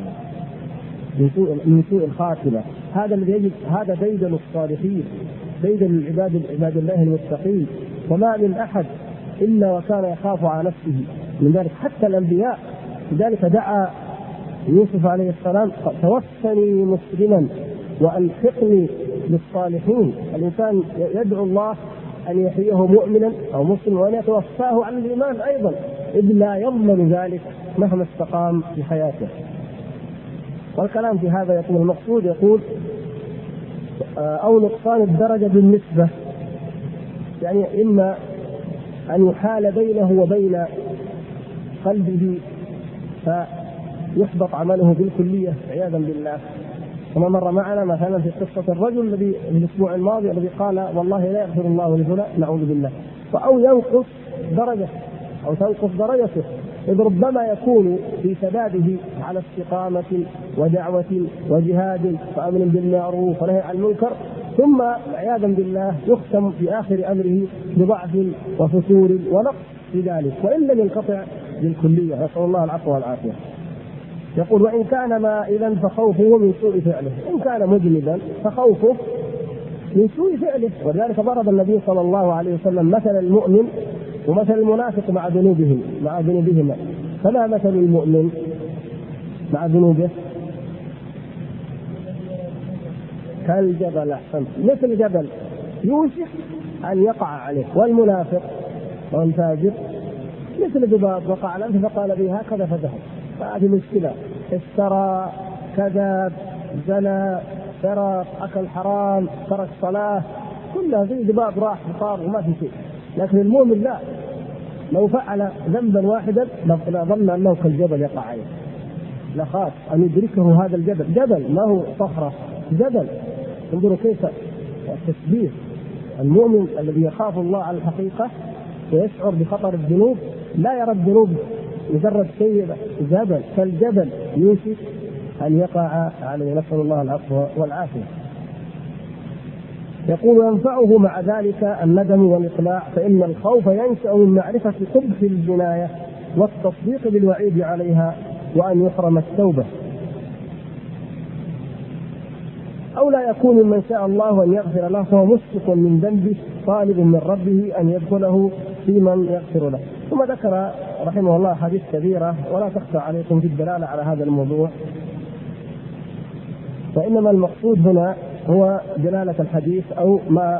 من سوء الخاتمة هذا الذي يجب، هذا ديدن الصالحين، ديدن عباد الله المتقين. وما من أحد إلا وكان يخاف على نفسه من ذلك، حتى الأنبياء. لذلك دعا يوسف عليه السلام توفني مسلما وألحقني بالصالحين. الإنسان يدعو الله أن يحييه مؤمنا أو مسلم وأن يتوفاه عن الإيمان أيضا، إذ لا يضمن ذلك مهما استقام في حياته. والكلام في هذا يقول المقصود يقول أو نقصان الدرجة بالنسبة، يعني إما أن يحال بينه وبين قلبه فيحبط عمله بالكلية عياذا بالله، كما مر معنا مثلا في قصة الرجل الذي في الأسبوع الماضي الذي قال والله لا يغفر الله لفلان، نعوذ بالله، أو ينقص درجة أو تنقص درجته، إذ ربما يكون في سداده على استقامة ودعوة وجهاد وأمر بالمعروف ونهي عن المنكر، ثم عياذا بالله يختم في آخر أمره بضعف وفتور ونقص في ذلك، وإن لم ينقطع بالكلية، نسأل الله العفو والعافية. يقول وإن كان مائلا فخوفه من سوء فعله، إن كان مذنبا فخوفه من سوء فعله. ولذلك ضرب النبي صلى الله عليه وسلم مثل المؤمن ومثل المنافق مع ذنوبهما. فما مثل المؤمن مع ذنوبه؟ كالجبل، أحسنت، مثل جبل يوشك أن يقع عليه. والمنافق والفاجر مثل ذباب وقع على أنفه فقال به هكذا فذهب. فهذه مشكلة، اشترى، كذب، زنى، سرق، أكل حرام، ترك صلاة، كلها زي ذباب راح وصار وما في شيء. لكن المؤمن لا، لو فعل ذنبا واحدا لظن أنه كالجبل يقع عليه، لخاف أن يدركه هذا الجبل، جبل ما هو صخرة، جبل. انظروا كيف التشبيه. المؤمن الذي يخاف الله على الحقيقة ويشعر بخطر الذنوب لا يرى الذنوب مجرد شيء، جبل كالجبل يوشك أن يقع عليه، نسأل الله العفو والعافية. يقول ينفعه مع ذلك الندم والإقلاع، فإن الخوف ينشأ من معرفة قبح الجناية والتصديق بالوعيد عليها وأن يحرم التوبة، أو لا يكون من شاء الله أن يغفر له فهو مشفق من ذنبه طالب من ربه أن يدخله في من يغفر له. ثم ذكر رحمه الله حديث كبيرة ولا تخفى عليكم في الدلالة على هذا الموضوع، وإنما المقصود هنا هو دلالة الحديث أو ما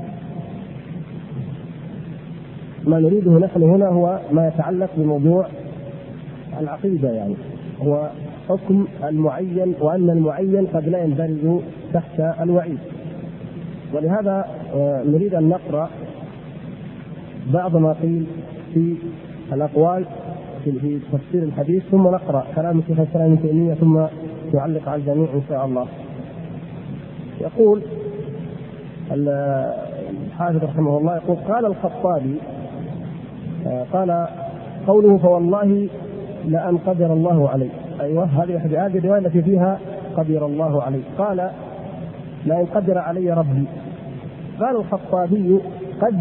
نريده نحن هنا هو ما يتعلق بموضوع العقيدة، يعني هو حكم المعين، وأن المعين قد لا يندرج تحت الوعيد. ولهذا نريد أن نقرأ بعض ما قيل في الأقوال في تفسير الحديث، ثم نقرأ كلام شيخ الإسلام ابن تيمية، ثم نعلق على الجميع إن شاء الله. يقول الحافظ رحمه الله، يقول قال الخطابي قال قوله فوالله لأن قدر الله عليه، أيوة هذه الرواية التي فيها قدر الله عليه، قال لأن قدر علي ربي. قال الخطابي قد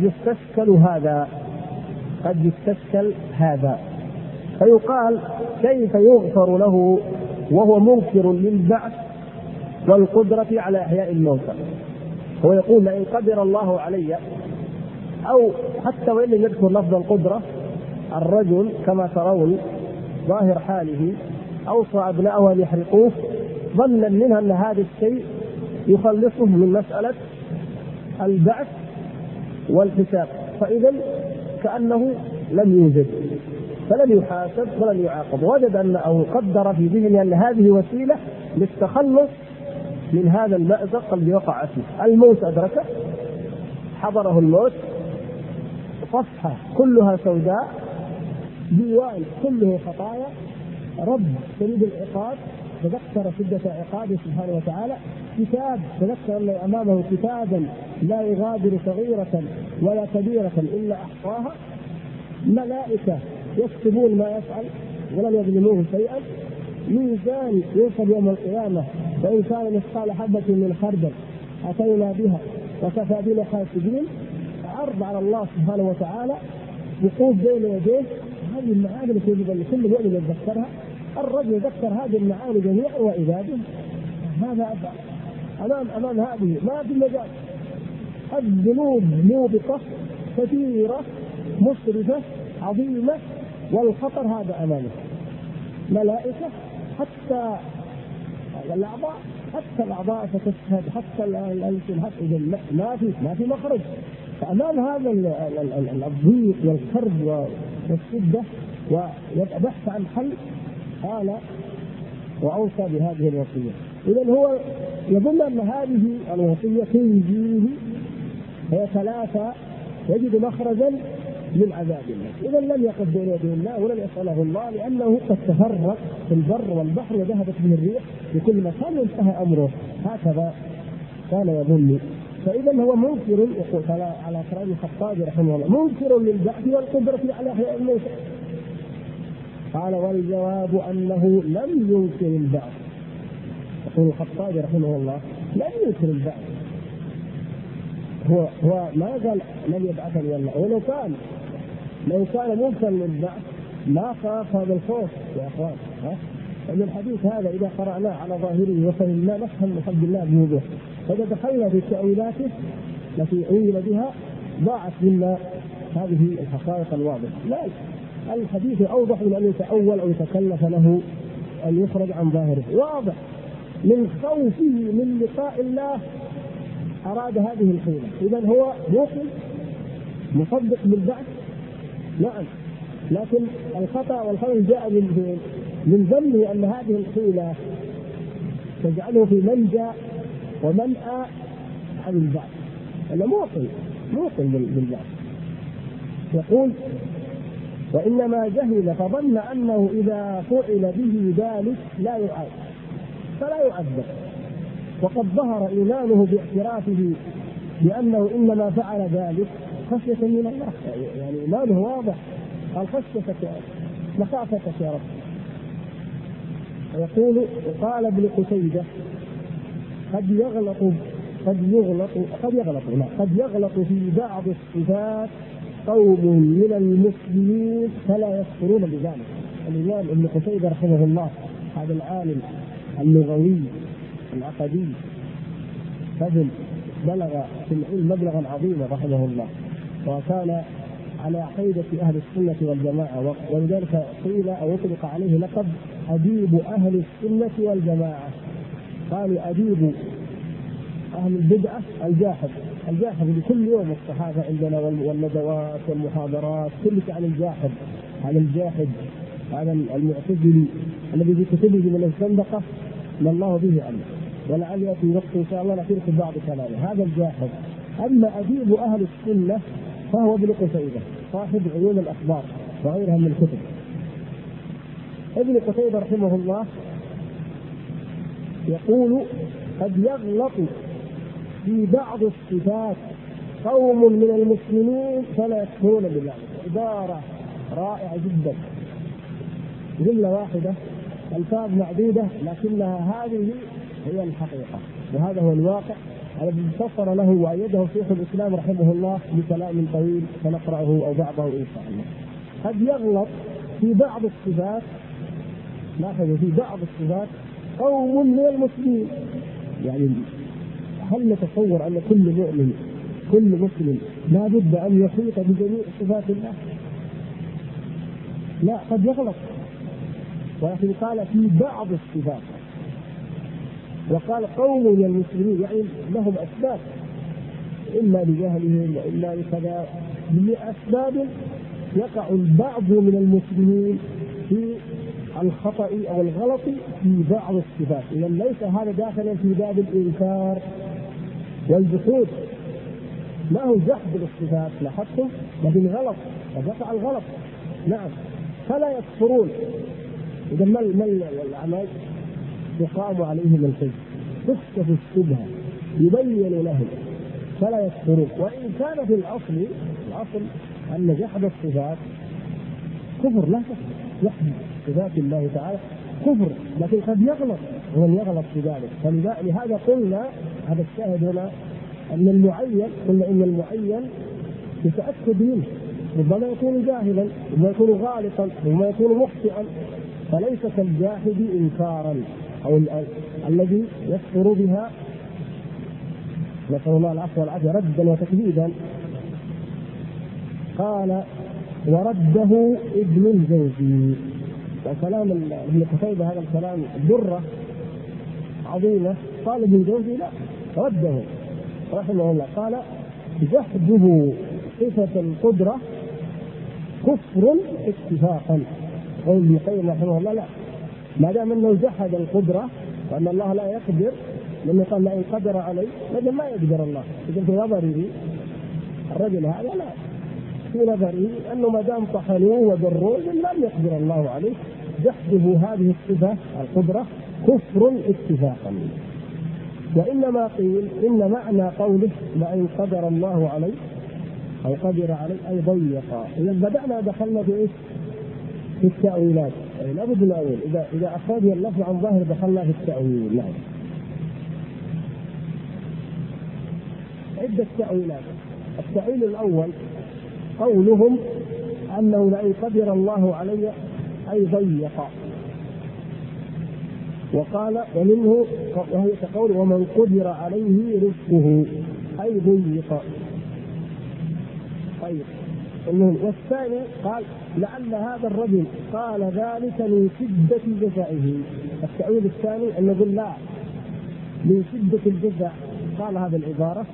يستشكل هذا فيقال كيف يغفر له وهو منكر للبعث والقدرة على إحياء الموتى. هو يقول لئن قدر الله علي، أو حتى وإن لم يذكر لفظ القدرة، الرجل كما ترون ظاهر حاله أوصى أبناءه أن يحرقوه ظنا منها أن هذا الشيء يخلصه من مسألة البعث والحساب، فإذا كأنه لم يوجد فلم يحاسب ولم يعاقب. وجد أنه قدر في ذهنه أن هذه وسيلة للتخلص من هذا المأزق الذي وقع فيه. الموت أدركه، حضره الموت، صفحة كلها سوداء، ديوان كله خطايا، رب شديد العقاب تذكر شدة عقابه سبحانه وتعالى، كتاب تذكر أن أمامه كتابا لا يغادر صغيرة ولا كبيرة إلا أحصاها، ملائكة يكتبون ما يفعل ولم يظلموه شيئا، ميزان يوصل يوم القيامة وإن كان مثقال حبة من خردل أتينا بها وكفى بنا حاسبين، عرض على الله سبحانه وتعالى، وقوف بين يديه. هذه المعاني التي يجب أن كل مؤمن يتذكرها. الرجل يذكر هذه المعاني جميعا وإذابه هذا أمام هذه ما في مجال. الذنوب موبقة كثيرة مسرفة عظيمة، والخطر هذا أمامه، ملائكة حتى الأعضاء، حتى الأعضاء ستشهد، حتى الألسن، حتى إذا ما في مخرج. فأمام هذا الضيق والكرب والشدة ويبحث عن حل قال وأوصى بهذه الوصية. إذا هو يظن أن هذه الوصية تنجيه فيتلافى يجد مخرجا من عذاب الله. إذا لم يقف بين يدي الله ولم يسأله الله، لأنه قد تفرق في البر والبحر وذهبت به الريح في كل مكان وانتهى أمره. هكذا كان يظن. فإذا هو منكر، يقول على كلام الخطابي رحمه الله، منكر للبعث والقدرة على إحياء الموتى. قال والجواب أنه لم ينكر البعث. يقول الخطابي رحمه الله لم ينكر البعث، هو ما قال لم يبعثني الله. ولو كان منكر للبعث ما خاف هذا الخوف يا اخوان. لأن الحديث هذا إذا قرأناه على ظاهره وفهمناه نفهم الحمد لله بوضوح. فإذا دخلنا في تأويلاته التي أويل بها ضاعت منا هذه الحقائق الواضحة. لا، الحديث أوضح من أن يتأول أو يتكلف له أن يخرج عن ظاهره، واضح. من خوفه من لقاء الله أراد هذه الحيلة. إذن هو موقن مصدق بالبعث، نعم، لكن الخطأ والخطأ جاء من ظنه أن هذه الحيلة تجعله في منجا ومنأى عن البعث. أنا موقن بالبعث. يقول وإنما جهل فظن أنه إذا فعل به ذلك لا يعاد فلا يعذب، وقد ظهر إيمانه باعترافه بأنه إنما فعل ذلك خشية من الله. يعني إيمانه واضح، قال خشيتك مخافتك يا رب. ويقول قال ابن قتيبة قد يغلط في بعض الصفات قوم من المسلمين فلا يذكرون بذلك. الإمام ابن قتيبة رحمه الله هذا العالم اللغوي العقدي فضل بلغ في العلم مبلغا عظيما رحمه الله، وكان على عقيدة أهل السنة والجماعة، ولذلك قيل أو أطلق عليه لقب أديب أهل السنة والجماعة. قالوا أديب أهل البدعة الجاحد بكل يوم الصحافة عندنا والندوات والمحاضرات كل عن الجاحد، عن الجاحد، هذا المعتزلي الذي في كتبه من الزندقة ما الله به أمر، ولعل يأتي وقت إن شاء الله نحكي بعض كلامه. هذا الجاحد. أما أديب أهل السنة فهو ابن قتيبة صاحب عيون الأخبار وغيرها من الكتب. ابن قتيبة رحمه الله يقول قد يغلط في بعض الصفات قوم من المسلمين فلا يذكرون بذلك. عبارة رائعة جدا، جملة واحدة، ألفاظ معدودة، لكنها هذه هي الحقيقة، وهذا هو الواقع الذي انتصر له وأيده شيخ الإسلام رحمه الله بكلام طويل سنقرأه أو بعضه إن شاء الله. قد يغلط في بعض الصفات، لاحظوا في بعض الصفات قوم من المسلمين. يعني هل نتصور أن كل مؤمن كل مسلم لا بد أن يحيط بجميع صفات الله؟ لا، قد يغلط، ولكن قال في بعض الصفات، وقال قوم من المسلمين يعني لهم أسباب، إما لجهلهم وإما لكذا، لأسباب يقع البعض من المسلمين في الخطأ أو الغلط في بعض الصفات. إذا ليس هذا داخلا في باب الإنكار والجحود، ما هو جحد للصفات لاحظتم، لكن غلط، وقع الغلط، نعم، فلا يكفرون. إذا ما العمل؟ يقام عليهم الحج، تكشف الشبهة، يبين لهم فلا يكفرون. وإن كان في الأصل أن جحد الصفات كفر، لا تكفر، جحد صفات الله تعالى كفر، لكن قد يغلط ومن يغلط في ذلك. فلهذا قلنا هذا الشاهد هنا أن المعين، قلنا إن المعين يتأكد منه، ربما يكون جاهلا، ربما يكون غالطا، ربما يكون مخطئا، فليس كالجاحد إنكارا أو الذي يكفر بها نسأل الله العفو والعافية ردا وتكذيبا. قال ورده ابن الجوزي، وكلام ابن قتيبة هذا الكلام درة عظيمة، قال ابن الجوزي لا، رده رحمه الله، قال جحده صفة القدرة كفر اتفاقا. ابن القيم رحمه الله لا، ما دام انه جحد القدرة وان الله لا يقدر، لانه قال لئن قدر علي، لكن ما يقدر الله. إذا في نظره الرجل هذا لا، في نظره انه ما دام طحنوه وضروه لم يقدر الله عليه، جحده هذه الصفة القدرة كفر اتفاقا. وإنما قيل إن معنى قوله لئن قدر الله عليه أو قدر عليه أي ضيق. إذا بدأنا دخلنا في إيش؟ في التأويلات. لابد من الأول إذا أخرجنا اللفظ عن ظاهر دخلنا في التأويل. نعم. عدة تأويلات. التأويل الأول قولهم أنه لئن قدر الله عليه أي ضيق، وقال ومنه وهي كقول ومن قدر عليه رزقه أي ضيق. طيب. والثاني قال لعل هذا الرجل قال ذلك من شدة جزائه. التأويل الثاني أن نقول لا، من شدة الجزع قال هذه العبارة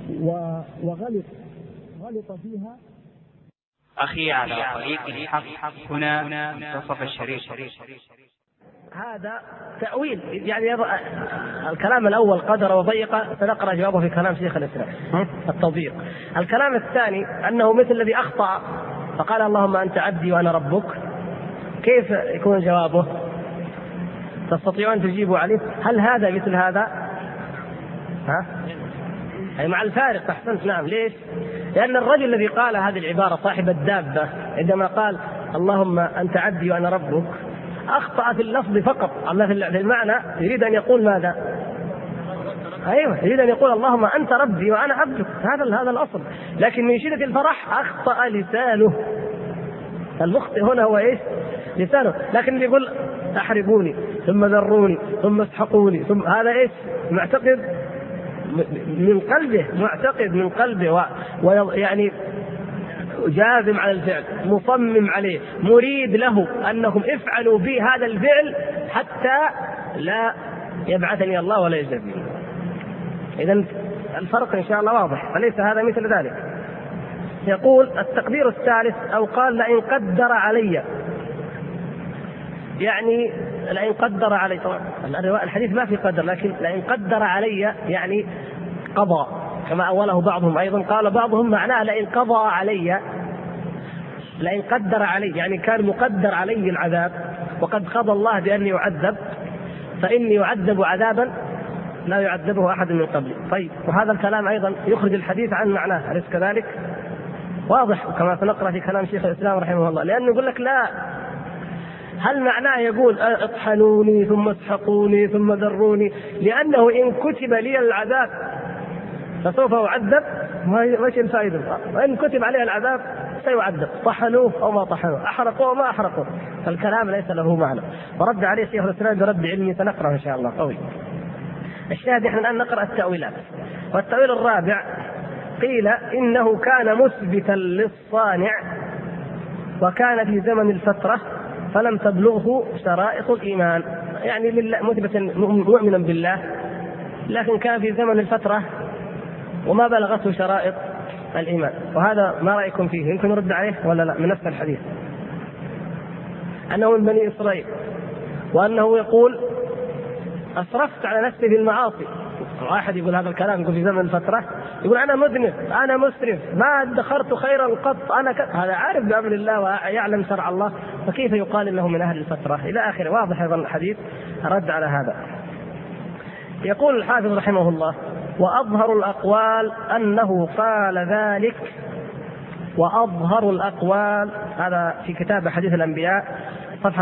وغلط فيها. أخي على طريق الحق هنا منتصف الشريط. هذا تأويل، يعني الكلام الأول قدر وضيق سنقرأ جوابه في كلام شيخ الإسلام التوضيح. الكلام الثاني أنه مثل الذي أخطأ فقال اللهم أنت عبدي وأنا ربك، كيف يكون جوابه؟ تستطيعون تجيبوا عليه؟ هل هذا مثل هذا؟ أي مع الفارق. أحسنت. نعم. ليش؟ لأن الرجل الذي قال هذه العبارة صاحب الدابة عندما قال اللهم أنت عبدي وأنا ربك أخطأ في اللفظ فقط، أما في المعنى يريد أن يقول ماذا؟ أيوة، يريد أن يقول اللهم أنت ربي وأنا عبدك، هذا الأصل. لكن من شدة الفرح أخطأ لسانه. المخطئ هنا هو إيش؟ لسانه. لكن يقول أحرقوني ثم ذروني ثم اسحقوني ثم، هذا إيش؟ معتقد من قلبه، معتقد من قلبه ويعني جازم على الفعل، مصمم عليه، مريد له أنهم افعلوا بي هذا الفعل حتى لا يبعثني الله ولا يجزيني. إذن الفرق إن شاء الله واضح، فليس هذا مثل ذلك. يقول التقدير الثالث أو قال لئن قدر علي، يعني لئن قدر علي، طبعا الحديث ما في قدر، لكن لئن قدر علي يعني قضى، كما أوله بعضهم أيضا. قال بعضهم معناه لئن قضى علي، لئن قدر علي يعني كان مقدر علي العذاب وقد قضى الله بأني يعذب، فإني يعذب عذابا لا يعذبه أحد من قبلي. طيب، وهذا الكلام أيضا يخرج الحديث عن معناه، أليس كذلك؟ واضح كما سنقرأ في كلام شيخ الإسلام رحمه الله. لأنه يقول لك لا، هل معناه يقول اطحنوني ثم اسحقوني ثم ذروني؟ لأنه إن كتب لي العذاب فسوف أعذب، وش الفائدة؟ وإن كتب عليه العذاب سيعذب، طحنوه أو ما طحنوه، أحرقوه أو ما أحرقوه، فالكلام ليس له معنى. ورد عليه شيخ الإسلام برد علمي سنقرأ إن شاء الله قوي. الشاهد احنا الآن نقرأ التأويلات. والتأويل الرابع قيل إنه كان مثبتا للصانع وكان في زمن الفترة فلم تبلغه شرائط الإيمان، يعني مثبتا مؤمنا بالله لكن كان في زمن الفترة وما بلغته شرائط الإيمان. وهذا ما رأيكم فيه؟ يمكن نرد عليه ولا لا؟ من نفس الحديث أنه من بني إسرائيل، وأنه يقول أسرفت على نفسي في المعاصي. واحد يقول هذا الكلام، يقول في زمن الفترة، يقول أنا مذنب، أنا مسرف، ما ادخرت خيرا قط، هذا عارف بأمر الله ويعلم شرع الله، فكيف يقال إنه من أهل الفترة إلى آخره. واضح أيضا الحديث رد على هذا. يقول الحافظ رحمه الله وأظهر الأقوال أنه قال ذلك، وأظهر الأقوال، هذا في كتاب حديث الأنبياء صفحة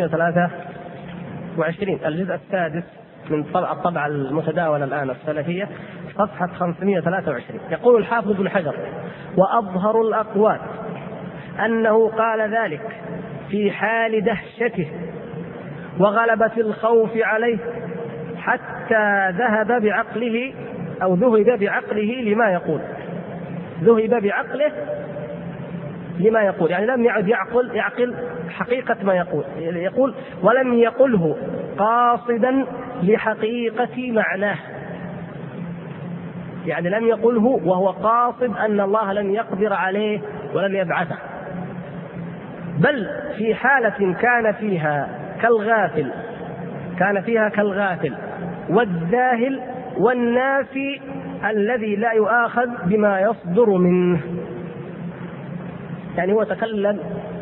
523 الجزء السادس من الطبعة المتداولة الآن السلفية صفحة 523. يقول الحافظ ابن حجر وأظهر الأقوال أنه قال ذلك في حال دهشته وغلبة الخوف عليه حتى ذهب بعقله أو ذهب بعقله لما يقول. ذهب بعقله لما يقول، يعني لم يعد يعقل حقيقة ما يقول ولم يقله قاصدا لحقيقة معناه، يعني لم يقله وهو قاصد أن الله لم يقدر عليه ولم يبعثه، بل في حالة كان فيها كالغافل والذاهل والناسي الذي لا يؤاخذ بما يصدر منه. يعني هو تكلم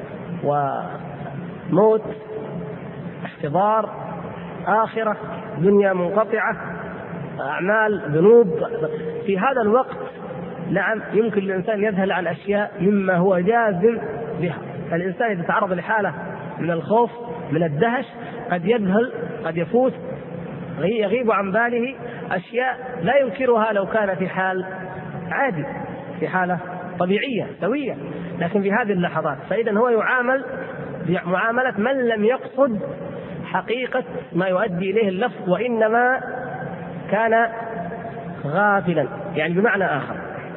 وموت، احتضار، آخرة، دنيا منقطعة، أعمال، ذنوب، في هذا الوقت نعم يمكن للإنسان يذهل عن أشياء مما هو جازم بها. الإنسان إذا تعرض لحالة من الخوف من الدهش قد يذهل، قد يفوت، يغيب عن باله أشياء لا ينكرها لو كان في حال عادي، في حالة طبيعية سوية، لكن في هذه اللحظات فإذا هو يعامل معاملة من لم يقصد حقيقة ما يؤدي إليه اللفظ، وإنما كان غافلا. يعني بمعنى آخر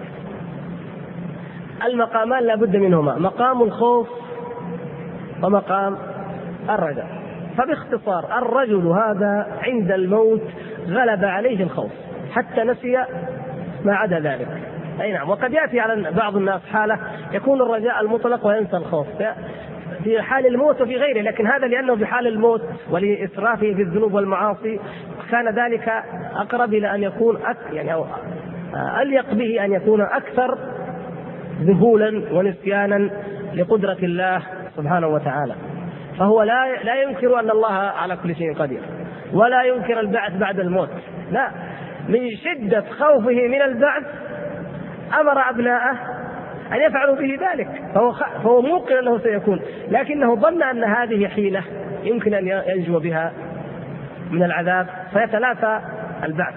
المقامان لا بد منهما، مقام الخوف ومقام الرجاء. فباختصار الرجل هذا عند الموت غلب عليه الخوف حتى نسي ما عدا ذلك. أي نعم، وقد يأتي على بعض الناس حالة يكون الرجاء المطلق وينسى الخوف في حال الموت وفي غيره، لكن هذا لأنه بحال الموت ولإسرافه في الذنوب والمعاصي كان ذلك أقرب إلى أن يكون يعني أو أليق به أن يكون أكثر ذهولا ونسيانا لقدرة الله سبحانه وتعالى. فهو لا ينكر أن الله على كل شيء قدير، ولا ينكر البعث بعد الموت، لا، من شدة خوفه من البعث أمر أبناءه أن يفعلوا به ذلك، فهو موقن أنه سيكون، لكنه ظن أن هذه حيلة يمكن أن ينجو بها من العذاب فيتلافى البعث.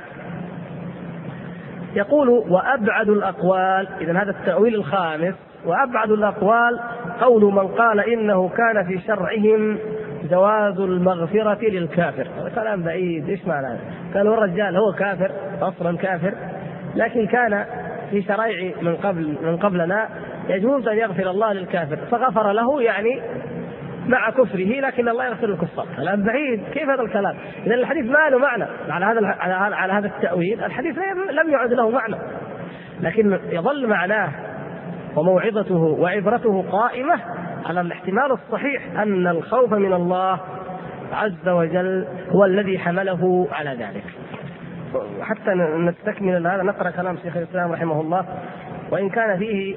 يقول وأبعد الأقوال، إذن هذا التأويل الخامس، وأبعد الأقوال قول من قال إنه كان في شرعهم جواز المغفرة للكافر. هذا كلام بعيد. إيش معنى هذا؟ قالوا الرجال هو كافر أصلا كافر، لكن كان في شرائع من قبلنا يجوز أن يغفر الله للكافر فغفر له، يعني مع كفره، لكن الله يغفر الكفار. كلام بعيد. كيف هذا الكلام؟ إذن الحديث ما له معنى على هذا التأويل. الحديث لم يعد له معنى، لكن يظل معناه وموعظته وعبرته قائمة على الاحتمال الصحيح أن الخوف من الله عز وجل هو الذي حمله على ذلك. حتى نستكمل هذا نقرأ كلام شيخ الإسلام رحمه الله، وإن كان فيه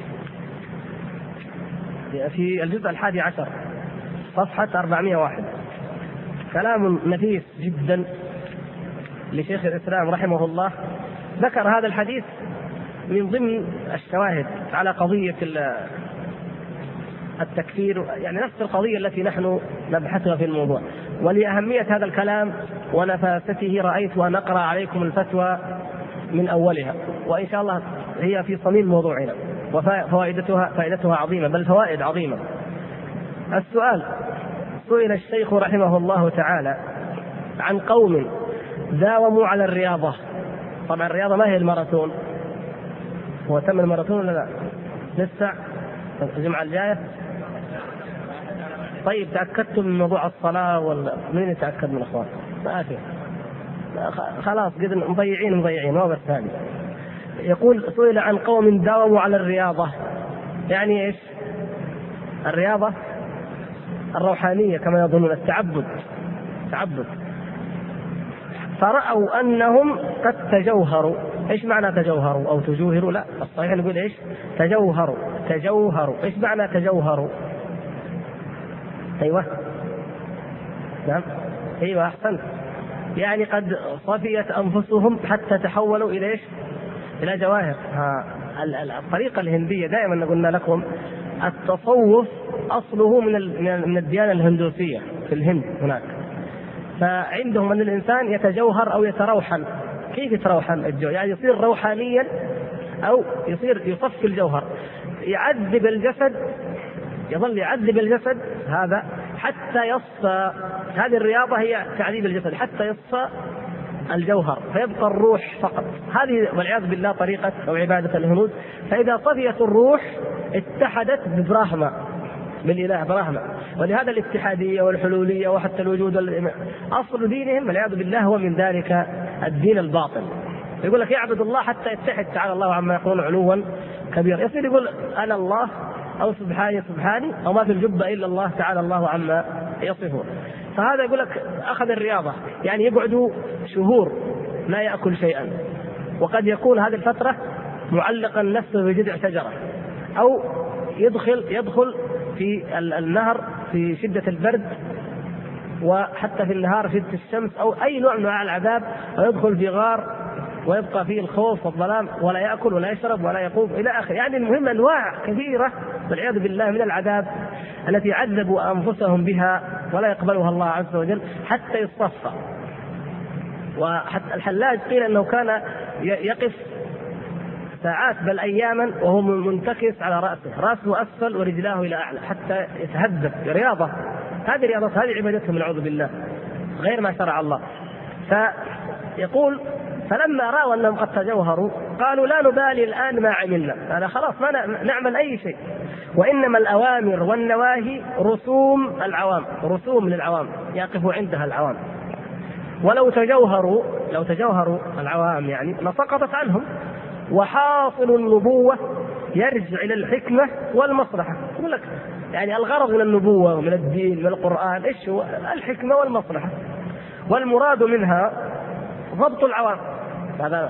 في الجزء 11 صفحة 401 كلام نفيس جدا لشيخ الإسلام رحمه الله. ذكر هذا الحديث من ضمن الشواهد على قضية التكفير، يعني نفس القضية التي نحن نبحثها في الموضوع. ولأهمية هذا الكلام ونفاسته رأيت أن أقرأ عليكم الفتوى من أولها، وإن شاء الله هي في صميم موضوعنا وفائدتها عظيمة، بل فوائد عظيمة. السؤال: سئل الشيخ رحمه الله تعالى عن قوم داوموا على الرياضة. طبعا الرياضة ما هي الماراثون؟ هو تم الماراثون ولا لا؟ لسه الجمعة الجاية. طيب تأكدتم من موضوع الصلاة ولا مين يتأكد من الأخوان؟ ما في، خلاص قد مضيعين ما بس ثاني. يقول سئل عن قوم داوموا على الرياضة، يعني إيش؟ الرياضة الروحانية كما يظنون، التعبد، فرأوا أنهم قد تجوهروا. إيش معنى تجوهروا أو تجوهروا؟ لا، الصحيح نقول إيش؟ تجوهروا. إيش معنى تجوهروا؟ أيوة، نعم، أيوة، أحسنت. يعني قد صفيت أنفسهم حتى تحولوا إلى إيش؟ إلى جواهر. الطريقة الهندية دائما قلنا لكم التصوف أصله من الديانة الهندوسية في الهند هناك، فعندهم أن الإنسان يتجوهر أو يتروحن. كيف يتروحن؟ يعني يصير روحانيا أو يصفي الجوهر، يعذب الجسد، يظل يعذب الجسد هذا حتى يصفى. هذه الرياضة هي تعذيب الجسد حتى يصفى الجوهر فيبقى الروح فقط. هذه والعياذ بالله طريقة أو عبادة الهنود. فإذا صفيت الروح اتحدت ببراهما، بالإله براهما. ولهذا الاتحادية والحلولية وحتى الوجود أصل دينهم والعياذ بالله هو من ذلك الدين الباطل. يقول لك يعبد الله حتى يتحد تعالى الله عما يقولون علوا كبير، يصير يقول أنا الله أو سبحاني سبحاني أو ما في الجبة إلا الله تعالى الله عما يصفون. فهذا يقول لك أخذ الرياضة، يعني يقعدوا شهور لا يأكل شيئا، وقد يكون هذه الفترة معلقا نفسه بجذع شجرة، أو يدخل في النهر في شدة البرد وحتى في النهار شدة الشمس أو أي نوع من أنواع العذاب، ويدخل في غار ويبقى فيه الخوف والظلام ولا يأكل ولا يشرب ولا يقوم إلى آخر. يعني المهم أنواع كثيرة والعياذ بالله من العذاب التي عذبوا أنفسهم بها ولا يقبلها الله عز وجل حتى يصطفى. وحتى الحلاج قيل أنه كان يقف ساعات بل أياما وهو منتكس على رأسه أسفل ورجلاه إلى أعلى حتى يتهذب. رياضة، هذه رياضة، هذه عبادتهم العوذ بالله غير ما شرع الله. فيقول فلما رأوا أنهم قد تجوهروا قالوا لا نبالي الآن ما عملنا، هذا خلاص ما نعمل أي شيء، وإنما الأوامر والنواهي رسوم العوام، رسوم للعوام يقف عندها العوام، ولو تجوهروا العوام يعني لسقطت عنهم. وحاصل النبوة يرجع إلى الحكمة والمصلحة. يقول لك يعني الغرض من النبوة ومن الدين من القرآن إيش هو؟ الحكمة والمصلحة، والمراد منها ضبط العوام. هذا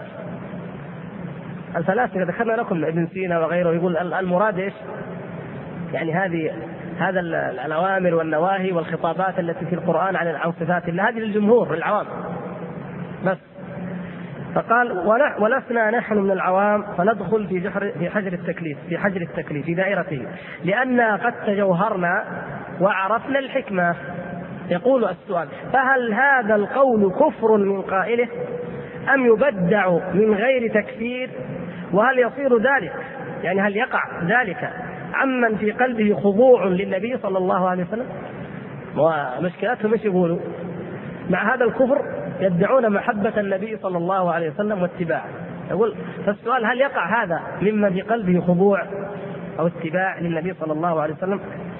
الفلاسفة ذكرنا لكم ابن سينا وغيره يقول المراد إيش؟ يعني هذا الأوامر والنواهي والخطابات التي في القرآن عن صفات الله هذه للجمهور للعوام بس. فقال ولسنا نحن من العوام فندخل في حجر التكليف في دائرته لأننا قد تجوهرنا وعرفنا الحكمة. يقول السؤال فهل هذا القول كفر من قائله أم يبدع من غير تكفير؟ وهل يصير ذلك يعني هل يقع ذلك عمن في قلبه خضوع للنبي صلى الله عليه وسلم؟ ومشكلتهم ايش يقولوا؟ مع هذا الكفر يدعون محبة النبي صلى الله عليه وسلم واتباعه. يقول فالسؤال هل يقع هذا ممن في قلبه خضوع أو اتباع للنبي صلى الله عليه وسلم؟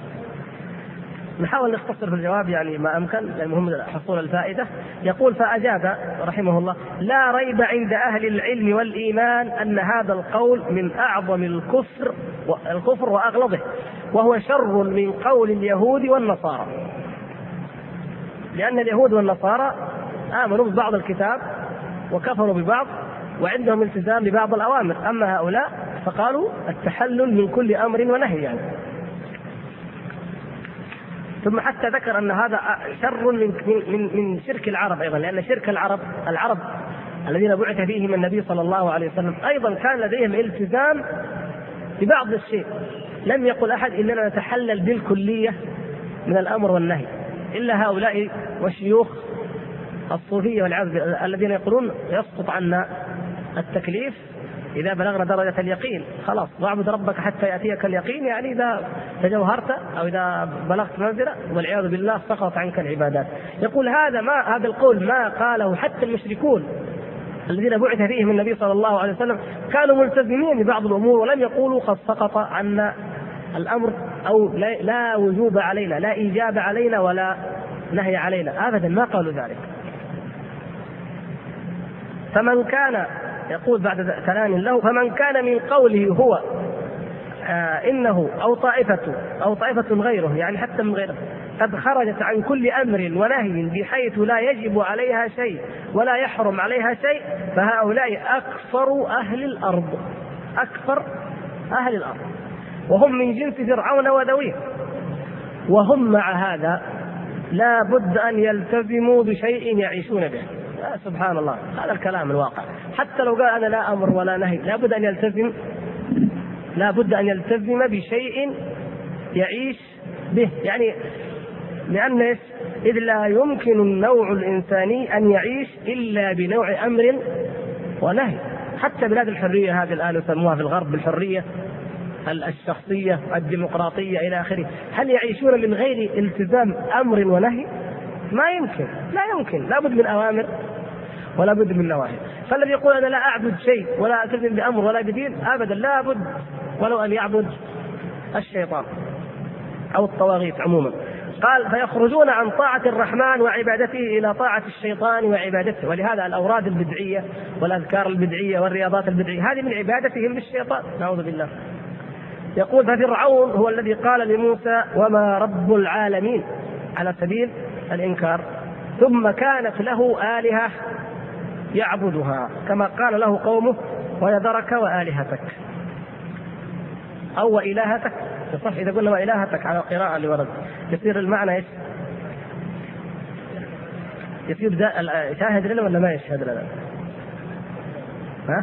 نحاول نختصر في الجواب يعني ما أمكن، المهم حصول الفائدة. يقول فأجاب رحمه الله لا ريب عند أهل العلم والإيمان أن هذا القول من أعظم الكفر وأغلظه، وهو شر من قول اليهود والنصارى، لأن اليهود والنصارى آمنوا ببعض الكتاب وكفروا ببعض وعندهم التزام ببعض الأوامر، أما هؤلاء فقالوا التحلل من كل أمر ونهي يعني. ثم حتى ذكر أن هذا شر من شرك العرب أيضا، لأن شرك العرب الذين بعث فيهم النبي صلى الله عليه وسلم أيضا كان لديهم التزام ببعض الشيء. لم يقل أحد إننا نتحلل بالكلية من الأمر والنهي إلا هؤلاء والشيوخ الصوفية الذين يقولون يسقط عنا التكليف إذا بلغنا درجة اليقين، خلاص واعبد ربك حتى يأتيك اليقين، يعني إذا تجوهرت أو إذا بلغت منزلة والعياذ بالله سقط عنك العبادات. يقول هذا القول ما قاله حتى المشركون الذين بعث فيهم النبي صلى الله عليه وسلم كانوا ملتزمين ببعض الأمور ولم يقولوا قد سقط عنا الأمر أو لا وجوب علينا، لا إيجاب علينا ولا نهي علينا، أبدا ما قالوا ذلك. فمن كان يقول بعد كلام له فمن كان من قوله هو إنه أو طائفة غيره، يعني حتى من غيره قد خرجت عن كل أمر ونهي بحيث لا يجب عليها شيء ولا يحرم عليها شيء، فهؤلاء أكثر أهل الأرض وهم من جنس فرعون وذويه، وهم مع هذا لا بد أن يلتزموا بشيء يعيشون به. سبحان الله، هذا الكلام الواقع. حتى لو قال أنا لا أمر ولا نهي لا بد أن يلتزم بشيء يعيش به، يعني لأن إذ لا يمكن النوع الإنساني أن يعيش إلا بنوع أمر ونهي. حتى بلاد الحرية هذه الآن يسموها في الغرب بالحرية الشخصية الديمقراطية إلى آخره، هل يعيشون من غير التزام أمر ونهي؟ ما يمكن، لا بد من أوامر ولا بد من نواهي. فالذي يقول أنا لا أعبد شيء ولا ألتزم بأمر ولا بدين أبدا، لا بد ولو أن يعبد الشيطان أو الطواغيت عموما. قال فيخرجون عن طاعة الرحمن وعبادته إلى طاعة الشيطان وعبادته. ولهذا الأوراد البدعية والأذكار البدعية والرياضات البدعية هذه من عبادتهم للشيطان، نعوذ بالله. يقول ففرعون هو الذي قال لموسى وما رب العالمين على سبيل الإنكار، ثم كانت له آلهة يعبدها كما قال له قومه ويذرك وآلهتك أو وإلهتك. صح إذا قلنا وإلهتك على قراءة اللي ورد يصير المعنى إيش؟ يصير شاهد لنا ولا ما يشهد لنا؟ ها؟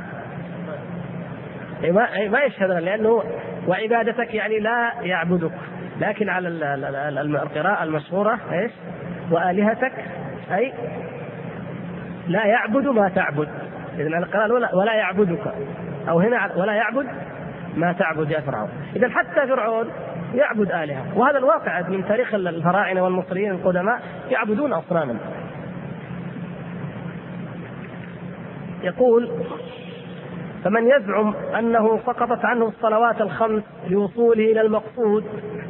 ما يشهد لنا لأنه وعبادتك يعني لا يعبدك، لكن على القراءة المشهورة إيش؟ وآلهتك أي لا يعبد ما تعبد. إذن القراءة ولا يعبدك، أو هنا ولا يعبد ما تعبد يا فرعون. إذن حتى فرعون يعبد آلهة، وهذا الواقع من تاريخ الفراعنة والمصريين القدماء يعبدون أصناما. يقول فمن يزعم أنه سقطت عنه الصلوات الخمس لوصوله إلى المقصود،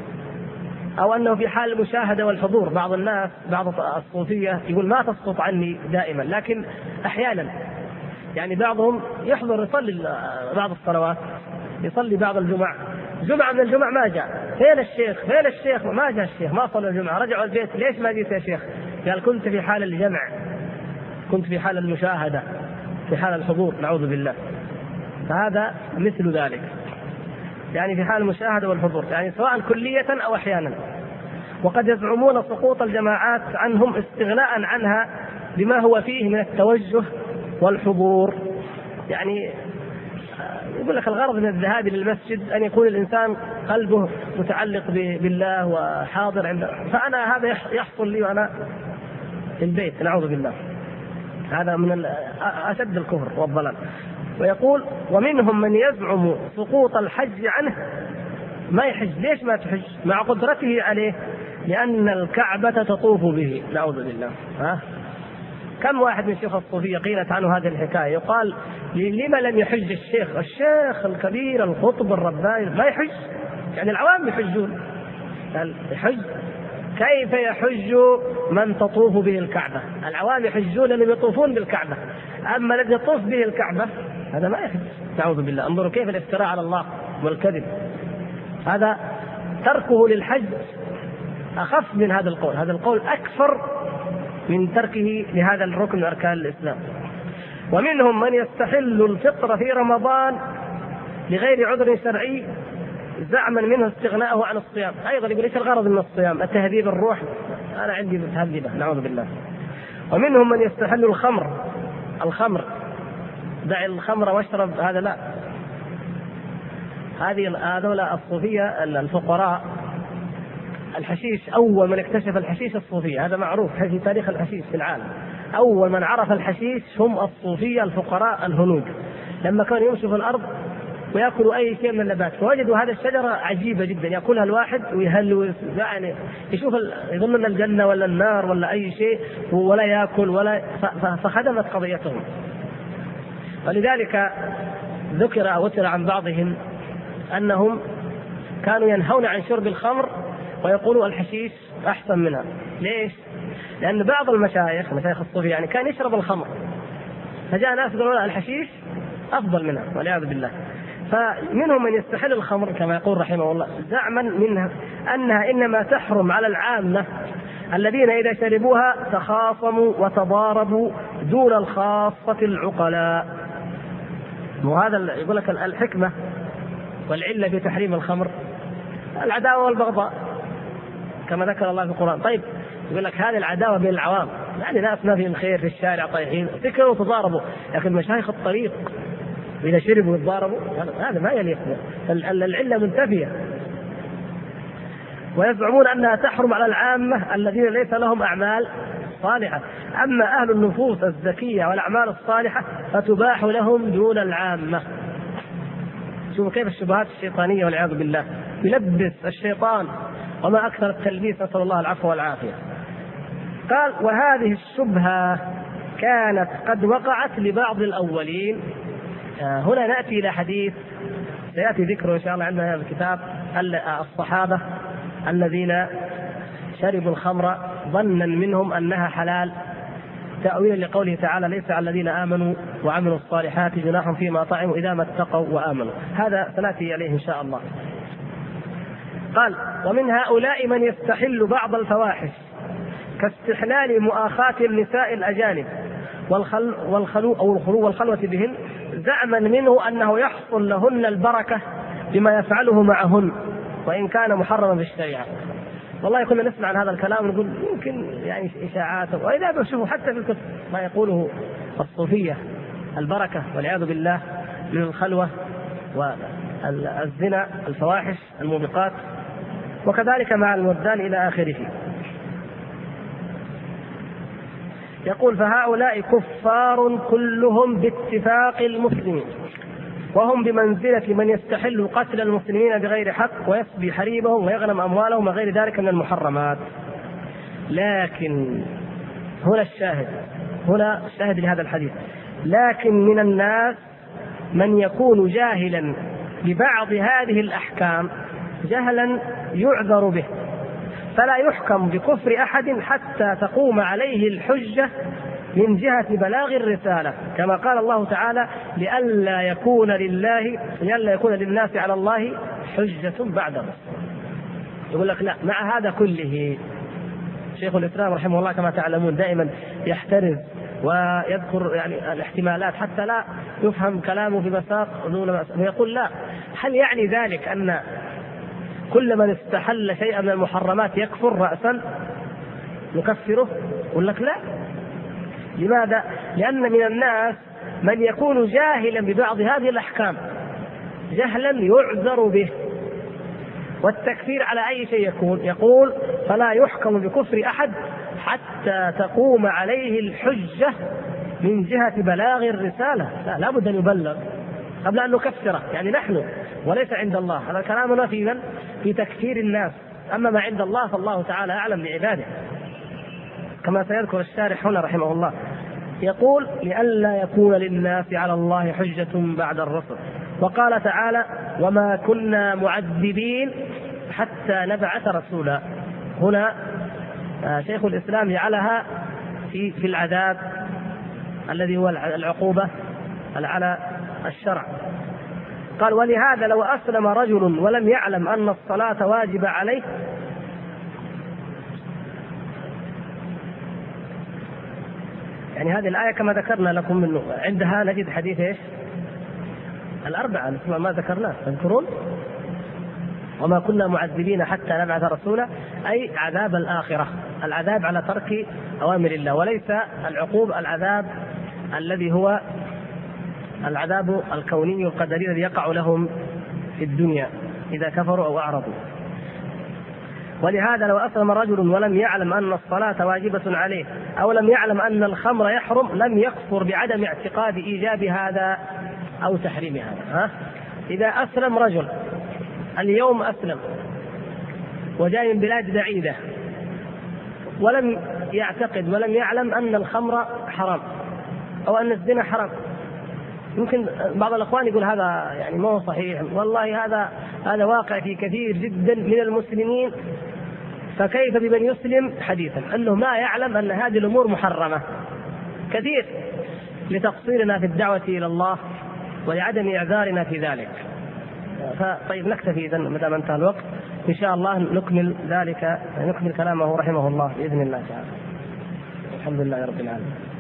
أو أنه في حال المشاهدة والحضور. بعض الناس بعض الصوفية يقول ما تسقط عني دائما، لكن أحيانا يعني بعضهم يحضر يصلي بعض الصلوات، يصلي بعض الجمعة من الجمع ما جاء، فين الشيخ ما جاء الشيخ، ما صلى الجمعة، رجعوا البيت ليش ما جيت يا شيخ؟ قال كنت في حال الجمع، كنت في حال المشاهدة، في حال الحضور، نعوذ بالله. فهذا مثل ذلك، يعني في حال المشاهدة والحضور، يعني سواء كلية أو أحيانا. وقد يزعمون سقوط الجماعات عنهم استغناء عنها بما هو فيه من التوجه والحضور. يعني يقول لك الغرض من الذهاب للمسجد أن يكون الإنسان قلبه متعلق بالله وحاضر عنده، فأنا هذا يحصل لي وأنا في البيت، نعوذ بالله. هذا من أشد الكفر والضلال. ويقول ومنهم من يزعم سقوط الحج عنه، ما يحج. ليش ما تحج مع قدرته عليه؟ لأن الكعبة تطوف به، نعوذ بالله. كم واحد من شيوخ الصوفية قيلت عنه هذه الحكاية، يقال لما لم يحج الشيخ الكبير القطب الرباني ما يحج؟ يعني العوام يحجون، يحج كيف يحج من تطوف به الكعبة؟ العوام يحجون لأنهم يطوفون بالكعبة، أما الذي يطوف به الكعبة هذا ما يحج، نعوذ بالله. انظروا كيف الافتراء على الله والكذب. هذا تركه للحج أخف من هذا القول، هذا القول أكثر من تركه لهذا الركن من أركان الإسلام. ومنهم من يستحل الفطر في رمضان لغير عذر شرعي زعما منه استغناءه عن الصيام. أيضا يقول ليس الغرض من الصيام؟ التهذيب الروح، أنا عندي متهذبة، نعوذ بالله. ومنهم من يستحل الخمر، دع الخمر واشرب، هذا لا. هذول الصوفية الفقراء. الحشيش أول من اكتشف الحشيش الصوفية، هذا معروف في تاريخ الحشيش في العالم. أول من عرف الحشيش هم الصوفية الفقراء الهنود، لما كانوا يمشوا في الأرض ويأكلوا أي شيء من النبات، فوجدوا هذه الشجرة عجيبة جدا يأكلها الواحد ويهل، يعني يشوف يظن أن الجنة ولا النار ولا أي شيء ولا يأكل ولا، فخدمت قضيتهم. ولذلك ذكر أو وتر عن بعضهم أنهم كانوا ينهون عن شرب الخمر ويقولوا الحشيش أحسن منها. ليش؟ لأن بعض مشايخ الصوفية يعني كان يشرب الخمر، فجاء ناس يقولون الحشيش أفضل منها والعياذ بالله. فمنهم من يستحل الخمر كما يقول رحمه الله زعما منها أنها إنما تحرم على العامة الذين إذا شربوها تخاصموا وتضاربوا دون الخاصة العقلاء. وهذا يقول لك الحكمة والعلة في تحريم الخمر العداوة والبغضاء كما ذكر الله في القرآن. طيب يقول لك هذه العداوة بين العوام، يعني ناس ما فيهم خير في الشارع طايحين فكروا تضاربوا، لكن مشايخ الطريق إذا شربوا يتضاربوا هذا ما يليق، العلة منتفية. ويزعمون أنها تحرم على العامة الذين ليس لهم أعمال صالحة، أما أهل النفوس الزكية والأعمال الصالحة فتباح لهم دون العامة. شوفوا كيف الشبهات الشيطانية والعياذ بالله، يلبس الشيطان وما أكثر التلبيس، نسأل الله العفو والعافية. قال وهذه الشبهة كانت قد وقعت لبعض الأولين. هنا نأتي إلى حديث سيأتي ذكره إن شاء الله عندنا هذا الكتاب الصحابة الذين شربوا الخمر ظنا منهم أنها حلال تأويلا لقوله تعالى: ليس على الذين آمنوا وعملوا الصالحات جناح فيما طعموا إذا ما اتقوا وآمنوا. هذا سنأتي عليه إن شاء الله. قال: ومن هؤلاء من يستحل بعض الفواحش كاستحلال مؤاخاة النساء الأجانب والخلوة بهن زعما منه أنه يحصل لهن البركة بما يفعله معهن وإن كان محرما بالشريعة. والله كنا نسمع عن هذا الكلام ونقول يمكن يعني إشاعات، وإذا بشوفوا حتى في الكتب ما يقوله الصوفية البركة والعياذ بالله من الخلوة والزنا الفواحش الموبقات، وكذلك مع المردان إلى آخره. يقول: فهؤلاء كفار كلهم باتفاق المسلمين، وهم بمنزلة من يستحل قتل المسلمين بغير حق ويسبي حريمهم ويغنم أموالهم وغير ذلك من المحرمات. لكن هنا الشاهد لهذا الحديث: لكن من الناس من يكون جاهلا ببعض هذه الأحكام جهلا يعذر به، فلا يحكم بكفر أحد حتى تقوم عليه الحجة من جهة بلاغ الرسالة، كما قال الله تعالى: لئلا يكون للناس على الله حجة بعد الرسل. يقول لك لا، مع هذا كله شيخ الإسلام رحمه الله كما تعلمون دائما يحترز ويذكر يعني الاحتمالات حتى لا يفهم كلامه بمساق ويقول: لا، هل يعني ذلك أن كل من استحل شيئا من المحرمات يكفر رأسا نكفره؟ يقول لك لا. لماذا؟ لأن من الناس من يكون جاهلا ببعض هذه الأحكام جهلا يعذر به، والتكفير على أي شيء يقول: فلا يحكم بكفر أحد حتى تقوم عليه الحجة من جهة بلاغ الرسالة. لا بد أن يبلغ قبل أن نكفره، يعني نحن وليس عند الله. هذا كلامنا في تكفير الناس، أما ما عند الله فالله تعالى أعلم بعباده، كما سيذكر الشارح هنا رحمه الله. يقول: لئلا يكون للناس على الله حجة بعد الرسل. وقال تعالى: وما كنا معذبين حتى نبعث رسولا. هنا شيخ الإسلام جعلها في العذاب الذي هو العقوبة على الشرع. قال: ولهذا لو أسلم رجل ولم يعلم أن الصلاة واجب عليه يعني هذه الآية كما ذكرنا لكم منه عندها نجد حديث إيش؟ الأربعة مثل ما ذكرناه، تذكرون؟ وما كنا معذبين حتى نبعث رسولا، أي عذاب الآخرة، العذاب على ترك أوامر الله، وليس العذاب الذي هو العذاب الكوني القدري الذي يقع لهم في الدنيا إذا كفروا أو أعرضوا. ولهذا لو أسلم رجل ولم يعلم أن الصلاة واجبة عليه أو لم يعلم أن الخمر يحرم لم يكفر بعدم اعتقاد إيجاب هذا أو تحريم هذا. إذا أسلم رجل اليوم أسلم وجاء من بلاد بعيدة ولم يعتقد ولم يعلم أن الخمر حرام أو أن الزنا حرام، يمكن بعض الأخوان يقول هذا يعني ما هو صحيح، والله هذا واقع في كثير جدا من المسلمين، فكيف بمن يسلم حديثا أنه ما يعلم أن هذه الأمور محرمة؟ كثير لتقصيرنا في الدعوة إلى الله ولعدم إعذارنا في ذلك. طيب نكتفي إذن ما دام انتهى الوقت، إن شاء الله نكمل كلامه رحمه الله بإذن الله تعالى. الحمد لله رب العالمين.